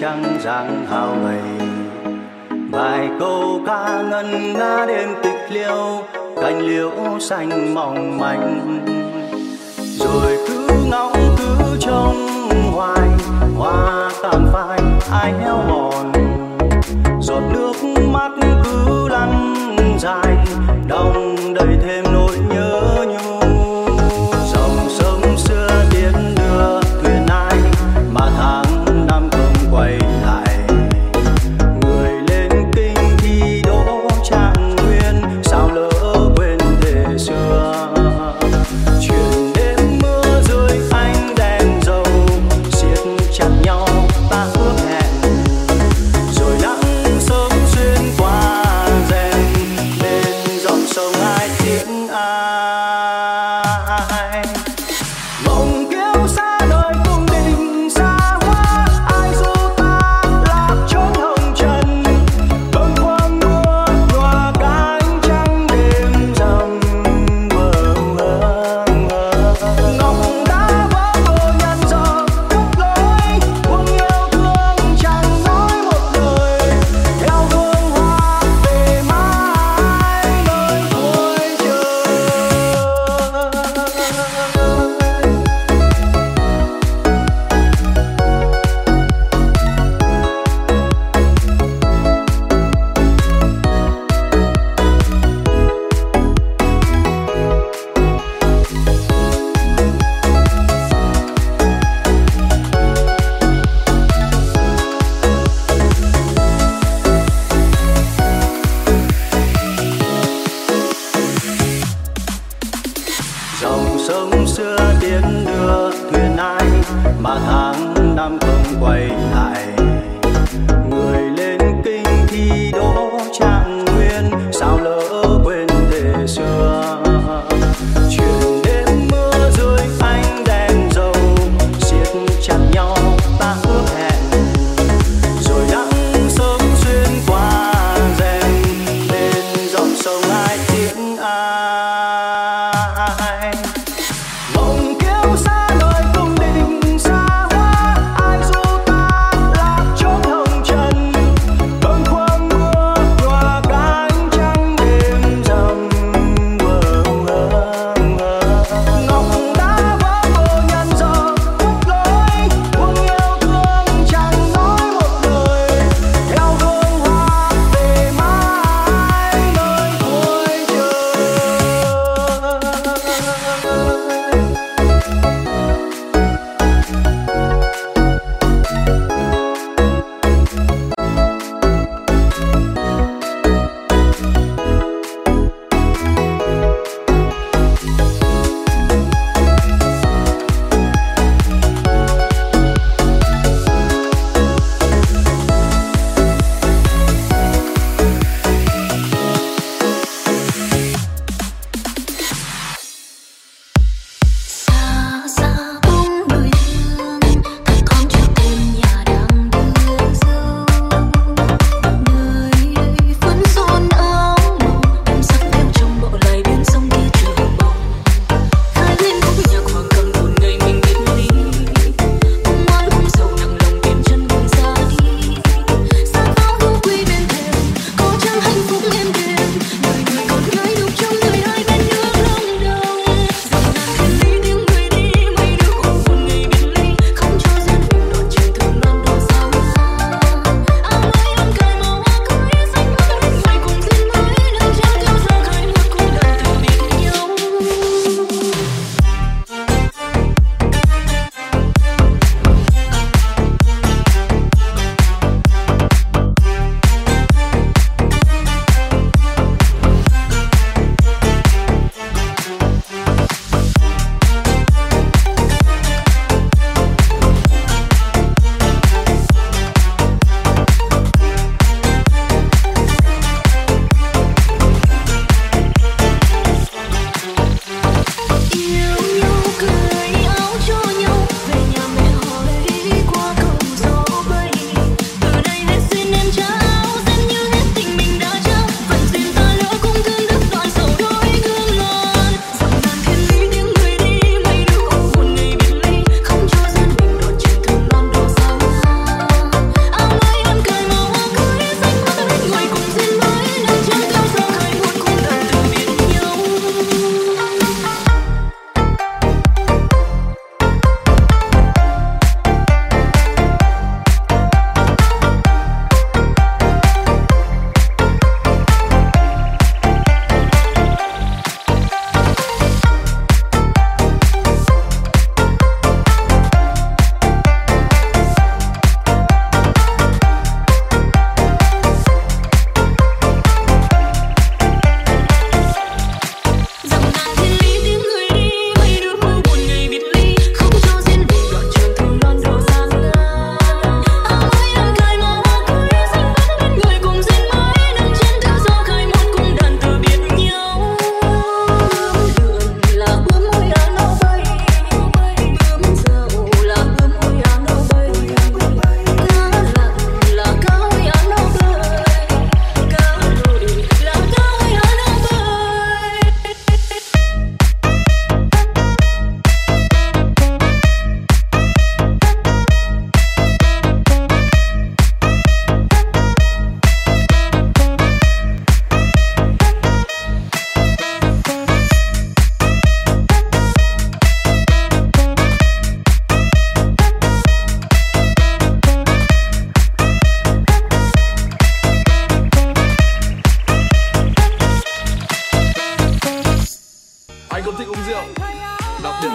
trăng dáng hào gầy. Vài câu ca ngân nga đêm tịch liêu, cành liễu xanh mỏng manh. Rồi cứ ngóng cứ trông hoài, hoa tàn phai ai héo mòn. Giọt nước mắt cứ lăn dài, đong đầy thêm nỗi nhớ nhung. Dòng sông xưa tiến đưa thuyền ai, mà tháng năm không quay lại. Người lên kinh thi đỗ trạng nguyên, sao lỡ quên thế xưa. Chuyện đêm mưa rơi ánh đèn dầu, siết chặt nhau ta ước hẹn. Rồi nắng sớm xuyên qua rèm, bên dòng sông ai tiếng ai. Mộng kiêu xa đời cung đình xa hoa, ai du ta lạc chốn hồng trần. Bâng khuâng mưa nhòa cánh trăng đêm rằm. Ngọc đã vỡ vỡ nhăn giờ cất lối, buông yêu thương chẳng nói một lời. Theo hương hoa về mãi nơi cuối trời. Dòng sông xưa tiến đưa thuyền ai, mà tháng năm không quay lại. Người lên kinh thi đỗ trạng nguyên, sao lỡ quên thế xưa. Chuyện đêm mưa rơi ánh đèn dầu, siết chặt nhau ta ước hẹn. Rồi nắng sớm xuyên qua rèm, bên dòng sông ai tiếng ai. Mộng kiêu xa đời cung đình xa hoa, ai du ta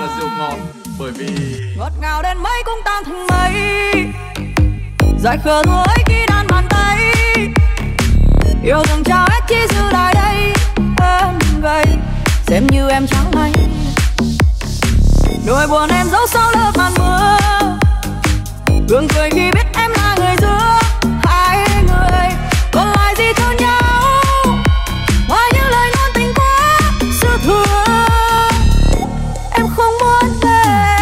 rượu ngọt, bởi vì ngọt ngào đến mấy cũng tan thành mây, dài khờ thôi khi đan bàn tay, yêu thương trao hết chỉ giữ lại đây em gầy, xem như em chẳng hay, nỗi buồn em giấu sau lớp màn mưa, gương cười khi biết em là người giữa hai người, còn lại gì cho nhau ngoài những lời ngôn tình quá xưa thừa, em không muốn về.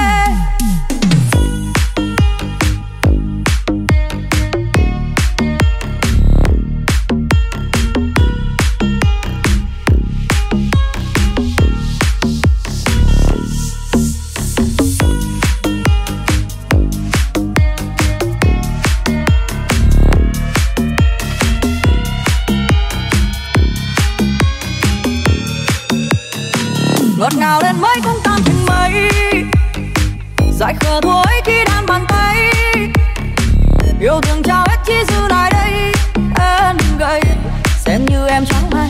Ngọt ngào đến mấy cũng tan thành mây, dài khờ thôi khi đan bàn tay, yêu thương trao hết chỉ giữ lại đây em gầy, xem như em chẳng hay,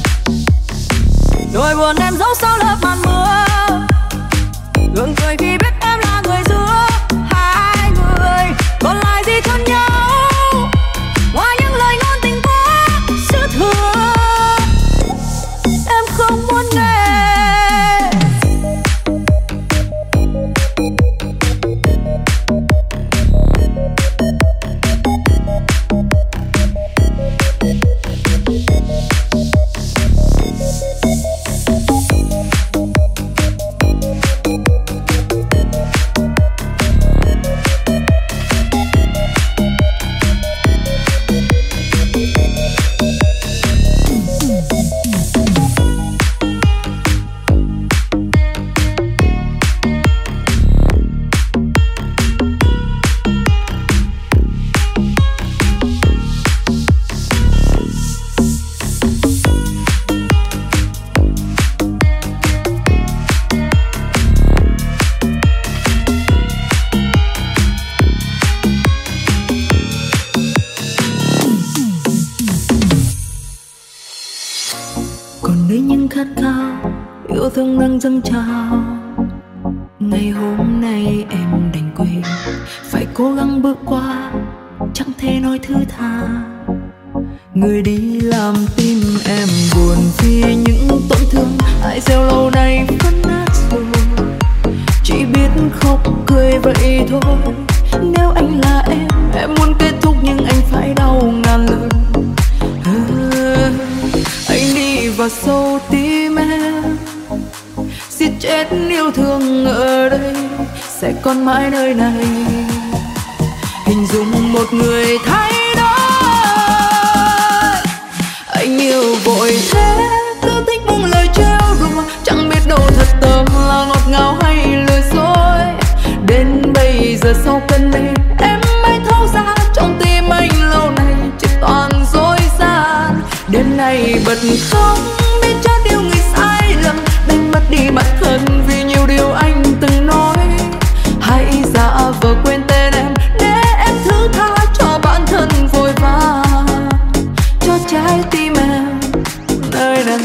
nỗi buồn em giấu sau lớp màn mưa, gương cười khi biết em là người giữa hai người, còn lại gì cho nhau ngoài những lời ngôn tình quá xưa thừa, em không muốn nghe. Yêu thương đang dâng trào, ngày hôm nay em đành quên, phải cố gắng bước qua, chẳng thể nói thứ tha. Người đi làm tim em buồn vì những tổn thương, ai gieo lâu nay vẫn nát rồi, chỉ biết khóc cười vậy thôi. Nếu anh là em muốn kết thúc nhưng anh phải đau ngàn lần. Anh đi vào sâu tim em, giết chết yêu thương ở đây, sẽ còn mãi nơi này. Hình dung một người thay đổi, anh yêu vội thế, cứ thích buông lời trêu đùa, chẳng biết đâu thật tâm là ngọt ngào hay lừa dối. Đến bây giờ sau cơn mê em mới thấu ra, trong tim anh lâu nay chỉ toàn dối gian. Đêm nay bật khóc biết cho điều người sai lầm, đánh mất đi bản thân vì nhiều điều anh từng nói. Hãy giả vờ quên tên em để em thứ tha cho bản thân vội vã, cho trái tim em nơi này.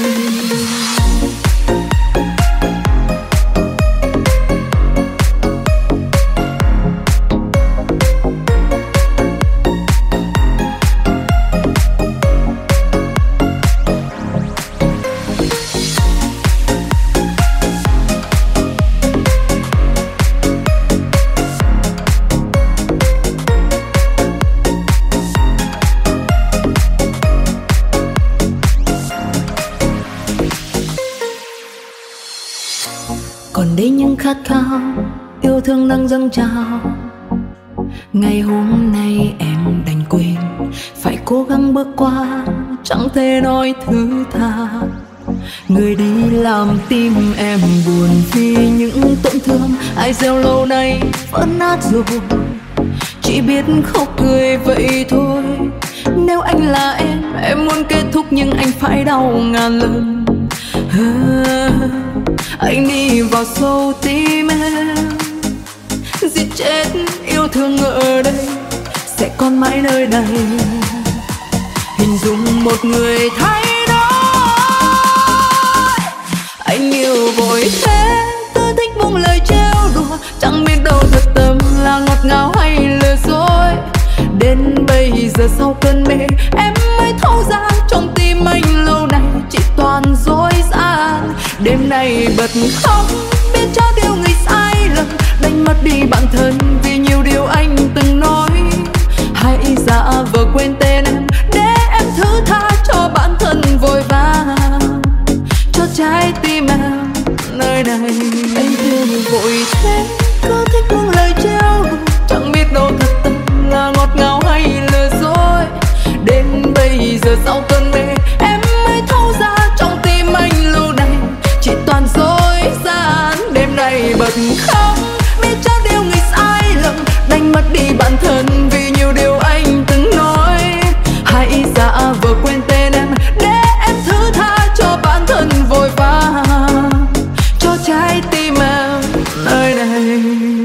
Còn đây những khát khao yêu thương đang dâng trào, ngày hôm nay em đành quên, phải cố gắng bước qua, chẳng thể nói thứ tha. Người đi làm tim em buồn vì những tổn thương, ai gieo lâu nay vẫn nát rồi, chỉ biết khóc cười vậy thôi. Nếu anh là em muốn kết thúc nhưng anh phải đau ngàn lần. Anh đi vào sâu tim em, giết chết yêu thương ở đây, sẽ còn mãi nơi này. Hình dung một người thay đổi, anh yêu vội thế, cứ thích buông đâu thật tâm là ngọt ngào hay lừa dối. Đến bây giờ sau cơn mê em mới thấu ra trong tim anh lâu nay chỉ toàn dối gian. Đêm nay bật khóc biết cho điều người sai lầm, đánh mất đi bản thân vì nhiều điều anh từng nói. Hãy giả vờ quên tên em để em thứ tha cho bản thân vội vàng, cho trái tim em nơi này. Anh thương vội thế cứ thích buông lời treo, chẳng biết đâu thật tâm là ngọt ngào hay lừa dối. Đến bây giờ sau cơn mê em mới thấu ra trong tim anh lâu nay chỉ toàn dối gian. Đêm nay bật khóc biết cho điều người sai lầm, đánh mất đi bản thân vì nhiều điều anh từng nói. Hãy giả vờ quên tên em để em thứ tha cho bản thân vội vàng, cho trái tim em nơi này.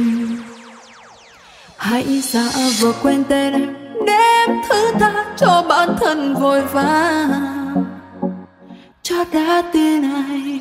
Hãy giả vờ quên tên em để em thứ tha cho bản thân vội vàng, cho đã tin anh.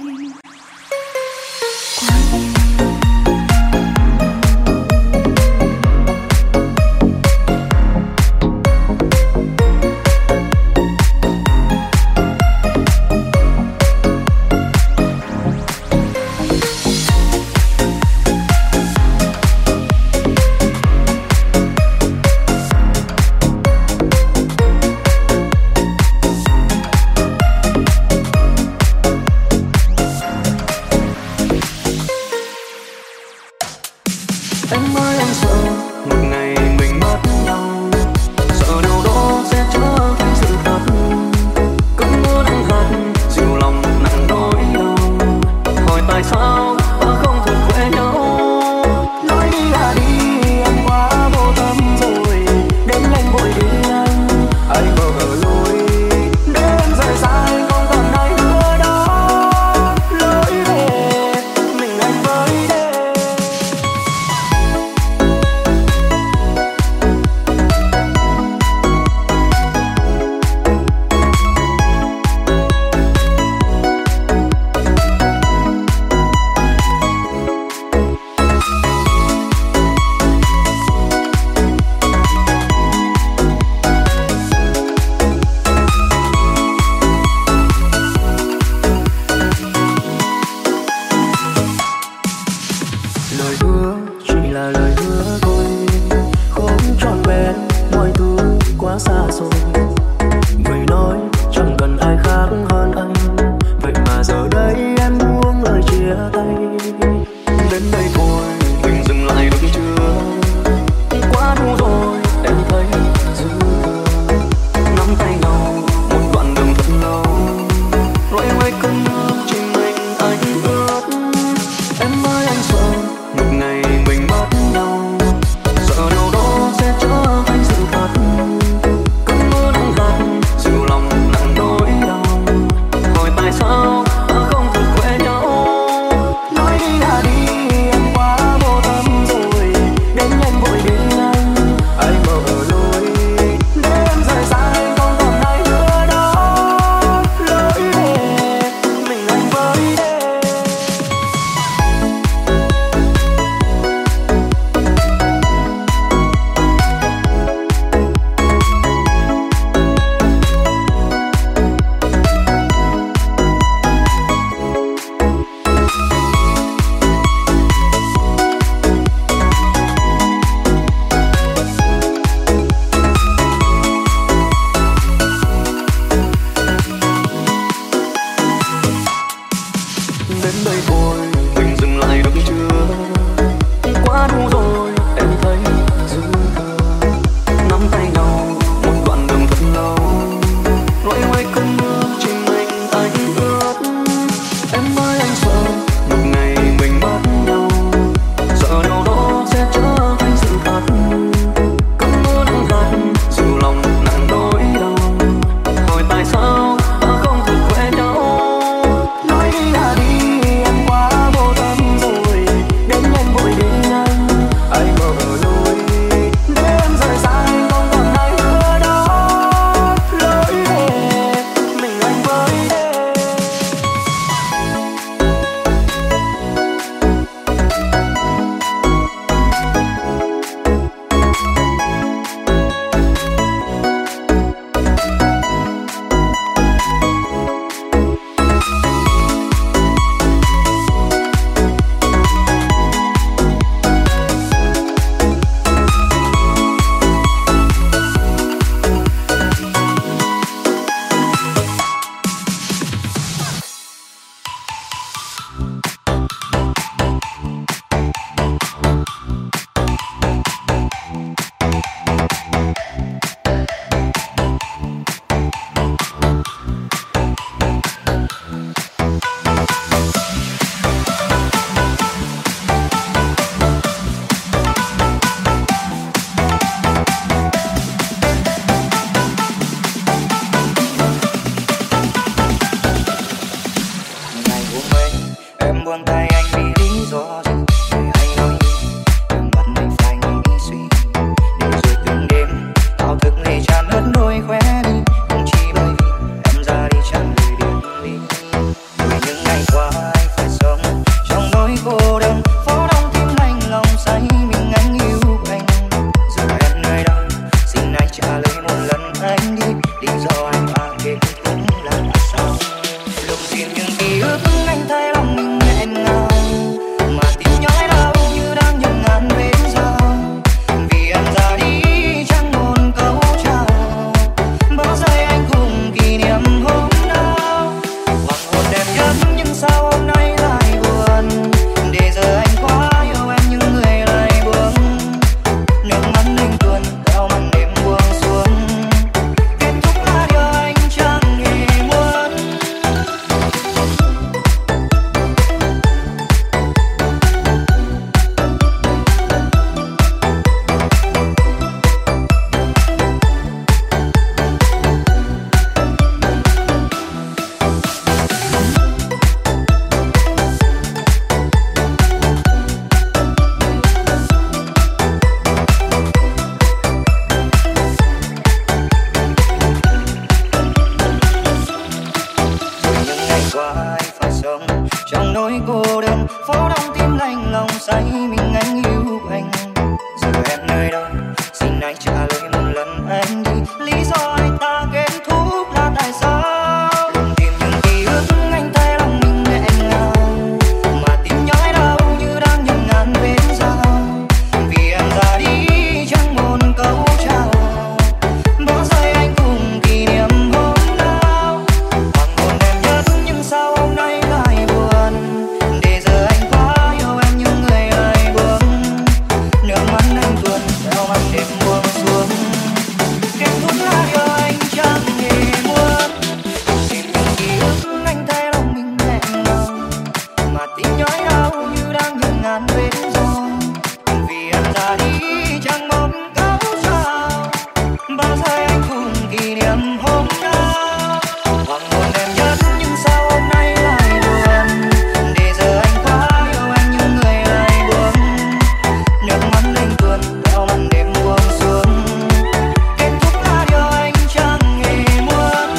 say mình anh yêu anh. Giờ em nơi đâu, xin anh trả lời một lần anh đi. Lý do anh ta kết thúc là tại sao? Luôn tìm những ký ức anh thấy lòng mình nghẹn ngào, mà tim nhói đau như đang nhường ngàn vết dao. Vì em ra đi chẳng một câu chào, bỏ rơi anh cùng kỷ niệm hôm nào. Hoàng hôn em nhất nhưng sao hôm nay lại buồn, để giờ anh quá yêu em như người ơi buông. Nước mắt anh tuôn theo màn đêm buông xuống, kết thúc là điều anh chẳng hề muốn. Tìm những ký ức anh thấy lòng mình nghẹn ngào, mà tim nhói đau như đang nhường ngàn vết dao. Vì em ra đi chẳng một câu chào, bỏ rơi anh cùng kỷ niệm hôm nào. Hoàng hôn em nhất nhưng sao hôm nay lại buồn, để giờ anh quá yêu em như người ai buông. Nước mắt anh tuôn theo màn đêm buông xuống, kết thúc là điều anh chẳng hề muốn.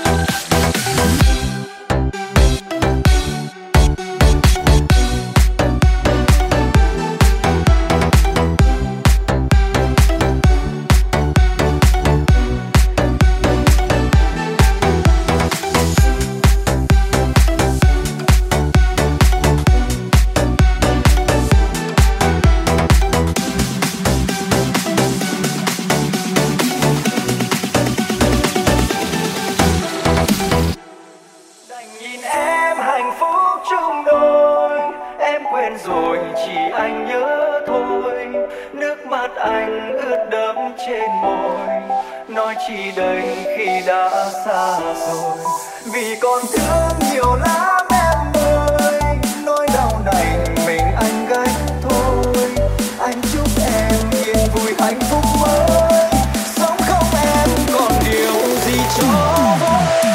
Đành nhìn em hạnh phúc chung đôi, em quên rồi chỉ anh nhớ thôi. Nước mắt anh ướt đẫm trên môi, nói chi đây khi đã xa rồi. Vì còn thương nhiều lắm em ơi, nỗi đau này mình anh gánh thôi. Anh chúc em yên vui hạnh phúc mới, sống không em còn điều gì cho vơi.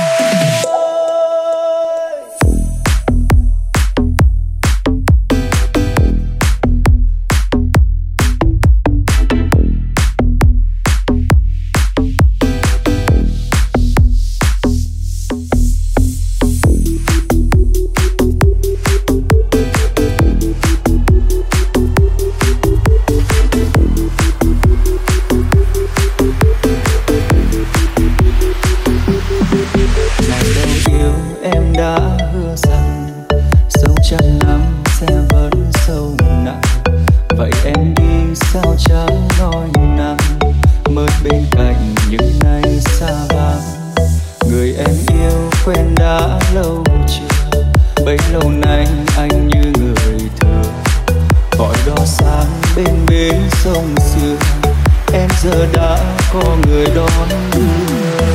Ngày đầu yêu em đã hứa rằng sâu trăm năm sẽ vẫn sâu nặng. Vậy em đi sao chẳng nói năng, mới bên cạnh những ngày xa vắng. Người em yêu quen đã lâu chưa, bấy lâu nay anh như người thường. Gọi đò sáng bên bến sông xưa, em giờ đã có người đón đưa.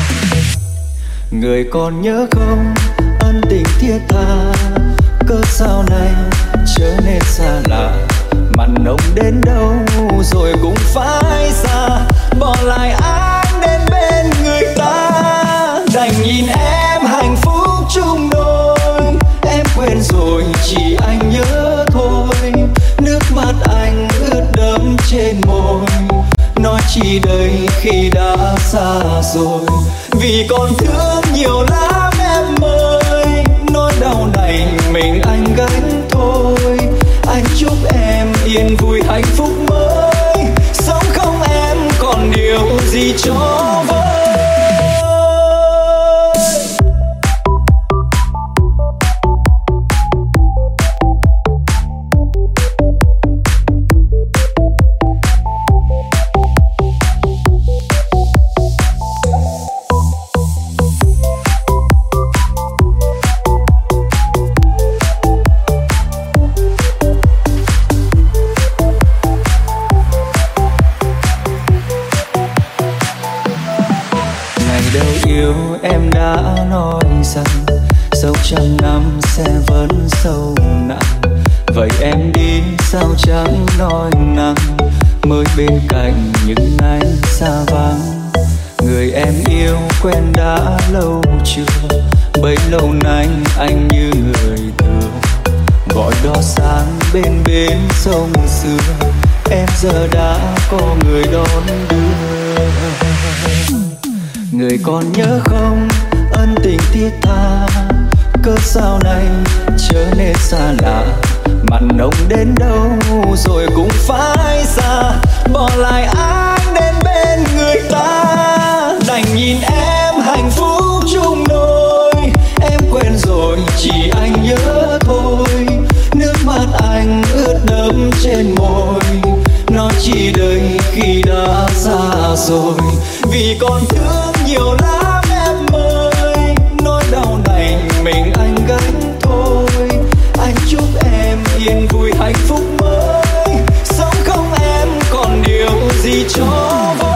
Người còn nhớ không ân tình thiết tha, cớ sao này trở nên xa lạ. Mặn nồng đến đâu rồi cũng phải xa, bỏ lại anh đến bên người ta. Đành nhìn em hạnh phúc chung đôi, em quên rồi chỉ anh nhớ thôi. Nước mắt anh ướt đẫm trên môi, nói chi đây khi đã xa rồi. Vì còn thương nhiều lắm em ơi, nỗi đau này mình anh gánh thôi. Anh chúc em yên vui hạnh phúc mới, sống không em còn điều gì cho vơi. Em đã nói rằng sâu trăm năm sẽ vẫn sâu nặng. Vậy em đi sao chẳng nói năng, mới bên cạnh những ngày xa vắng. Người em yêu quen đã lâu chưa, bấy lâu nay anh như người thường. Gọi đò sáng bên bến sông xưa, em giờ đã có người đón đưa. Người còn nhớ không ân tình thiết tha, cớ sao này trở nên xa lạ. mặn nồng đến đâu rồi cũng phải xa, bỏ lại anh đến bên người ta. Đành nhìn em hạnh phúc chung đôi, em quên rồi chỉ anh nhớ thôi. Nước mắt anh ướt đẫm trên môi, nó chỉ đầy khi đã xa rồi. Vì còn thương nhiều lắm em ơi, nỗi đau này mình anh gánh thôi. Anh chúc em yên vui hạnh phúc mới, sống không em còn điều gì cho vơi.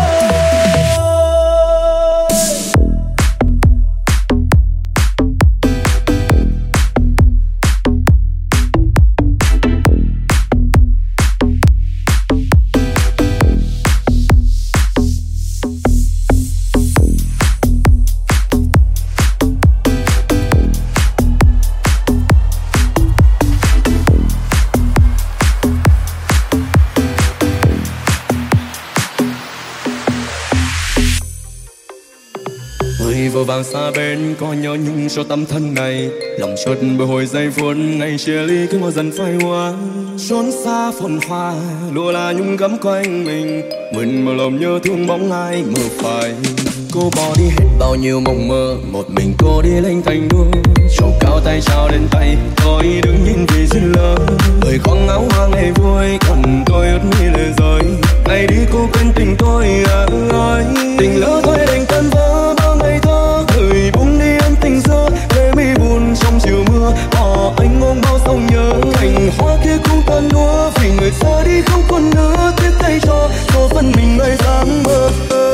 vội vàng xa bên có nhớ nhung cho tâm thân này. Lòng chợt bồi hồi giây phút ngày chia ly cứ ngồi dần phai hoa. Trốn xa phồn hoa lụa là nhung gấm quanh mình, mình mờ lòng nhớ thương bóng ai mờ phai. Cô bỏ đi hết bao nhiêu mộng mơ, một mình cô đi lên thành đua. Trầu cao tay trao đến tay, tôi đứng nhìn vì duyên lỡ. Đời khoác áo hoa ngày vui, còn tôi ướt mi lệ rơi. Ngày đi cô quên tình tôi ơi, tình lỡ thôi đành tan vỡ bao ngày thơ. Người buông đi em tình xưa, lệ mi buồn trong chiều mưa. Bỏ anh ôm bao sông nhớ, cành hoa kia cũng tan lúa. Vì người xa đi không còn nữa, tiếp tay cho phần mình ngày dám mơ.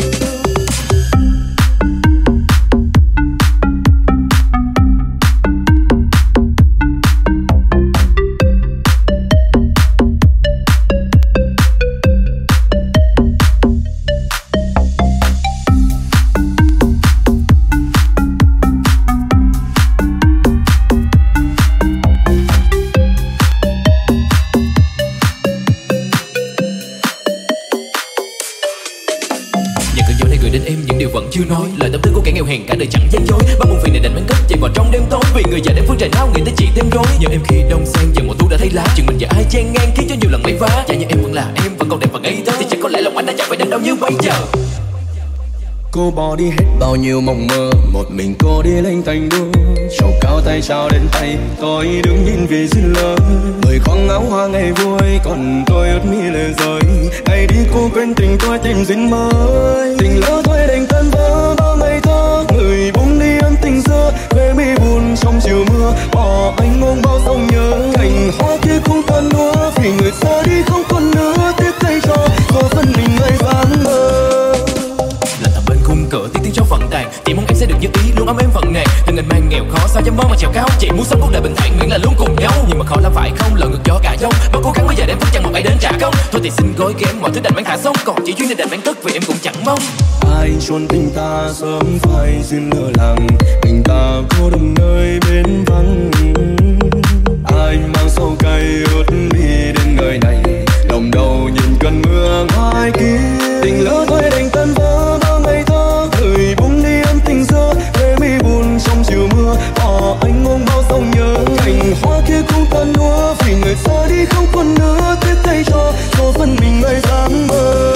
Chưa nói lời tâm tư của kẻ nghèo hèn cả đời chẳng gian dối. Bao buồn phiền này đành mang cất chạy vào trong đêm tối. Vì người già đem phương trời nao nghĩ tới chỉ thêm rối. Nhờ em khi đông sang giờ mùa thu đã thấy lá, chừng mình và ai chen ngang khiến cho nhiều lần lấy vá. Chả như em vẫn là em, vẫn còn đẹp và ngây thơ, thì chắc có lẽ lòng anh đã chẳng phải đến đâu như bây giờ. Cô bỏ đi hết bao nhiêu mộng mơ, một mình cô đi lên thành đua. Trầu cao tay trao đến tay, tôi đứng nhìn vì duyên lỡ. Người khoác áo hoa ngày vui, còn tôi ướt mi lệ rơi. Ngày đi cô quên tình tôi tìm duyên mới. Tình lỡ thôi đành tan vỡ bao ngày thơ. Người buông đi em tình xưa, về mi buồn trong chiều mưa. Bỏ anh ôm bao sông nhớ, cành hoa kia cũng tan lúa. Vì người xa đi không còn nữa, tiếp tay cho phần mình ngày dám mơ. Khung cửa tiếng tiếng cho phận tàn, chỉ mong em sẽ được như ý luôn ấm em phận này. Tình anh mang nghèo khó sao dám mơ mà trèo cao. Chị muốn sống cuộc đời bình thản miễn là luôn cùng nhau, nhưng mà khó lắm phải không, lỡ ngược gió cả dông. Bao cố gắng bây giờ đem phút chẳng một ai đến trả công. Thôi thì xin gói ghém mọi thứ đành mang thả sông, còn chỉ duyên nên đành mang tất vì em cũng chẳng mong. Ai chôn tình ta sớm phai duyên lỡ làng, tình ta cô đừng nơi bên vắng. Ai mang sâu cay ướt đi đến người này, lòng đầu nhìn cơn mưa ngoài kia. Tình lỡ thôi đành tan vỡ bao ngày thơ. Người buông đi em tình xưa, về mi buồn trong chiều mưa. Bỏ anh ôm bao sông nhớ, cành hoa kia cũng tan lúa. Vì người xa đi không còn nữa, tiếp tay cho phần mình ngày dám mơ.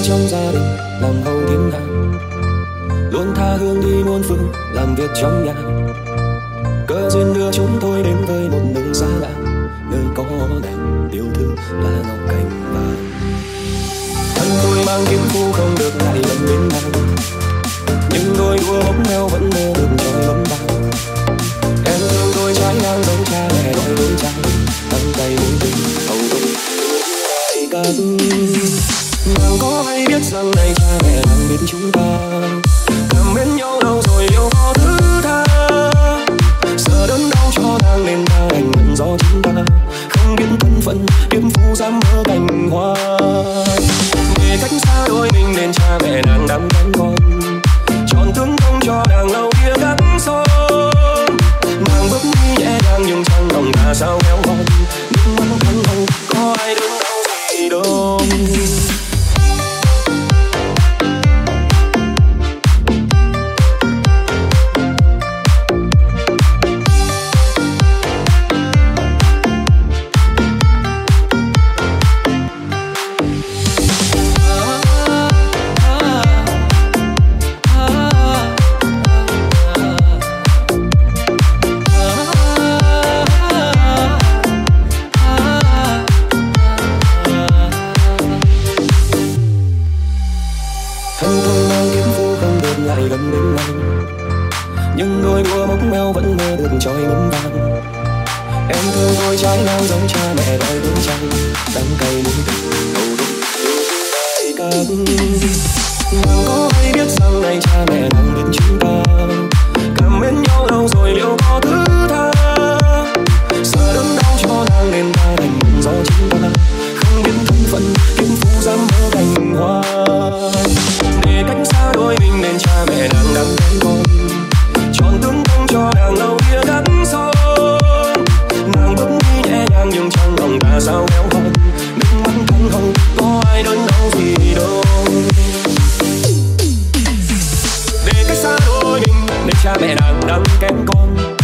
trong gia đình làm hầu thiên hạ, luôn tha hương đi muôn phương làm việc trong nhà. Cơ duyên đưa chúng tôi đến với một nơi xa lạ, nơi có đèn yêu thương là ngọc cành vàng. Thân tôi mang kiếm phu không được lại lần bên nào, nhưng đôi đua bóng heo vẫn mơ được trời lấm vàng. Em thương tôi trái ngang giống cha mẹ đôi đôi trai, tăng tay mối tình hầu đôi ai cắt. Nàng có hay biết rằng này cha mẹ đang bên chúng ta, cầm bên nhau lâu rồi yêu có thứ tha. Sợ đớn đau cho nàng nên ta đành nhận do chúng ta không biết thân phận, kiếm phu dám mơ cành hoa. Để cách xa đôi mình nên cha mẹ nàng đắm đắn con, tròn tướng không cho nàng lâu kia gắn son. Nàng bước đi nhẹ nhàng nhưng trong lòng ta sao héo hon, nước mắt thăng hồng có ai đứng đâu gì đâu. Nhưng đôi đua bóng meo vẫn mơ được trôi ngấm vàng. Em thương tôi trái ngang giống cha mẹ đôi đôi trai, đắng cay mối tình hầu đôi ai cắt. Nàng có hay biết rằng này cha mẹ đang bên chúng ta, cầm bên nhau lâu rồi liệu có thứ tha. Sợ đớn đau cho nàng nên ta đành mừng do chính ta không biết thân phận, kiếm phu dám mơ cành hoa. Để cách xa đôi mình nên cha mẹ nàng đang bên con, tròn tướng không cho nàng lâu kia gắn son. Nàng bước đi nhẹ nhàng nhưng trong lòng ta sao héo hon, nước mắt thăng hồng có ai đớn đau gì đâu. Để cách xa đôi mình nên cha mẹ nàng đang kén con,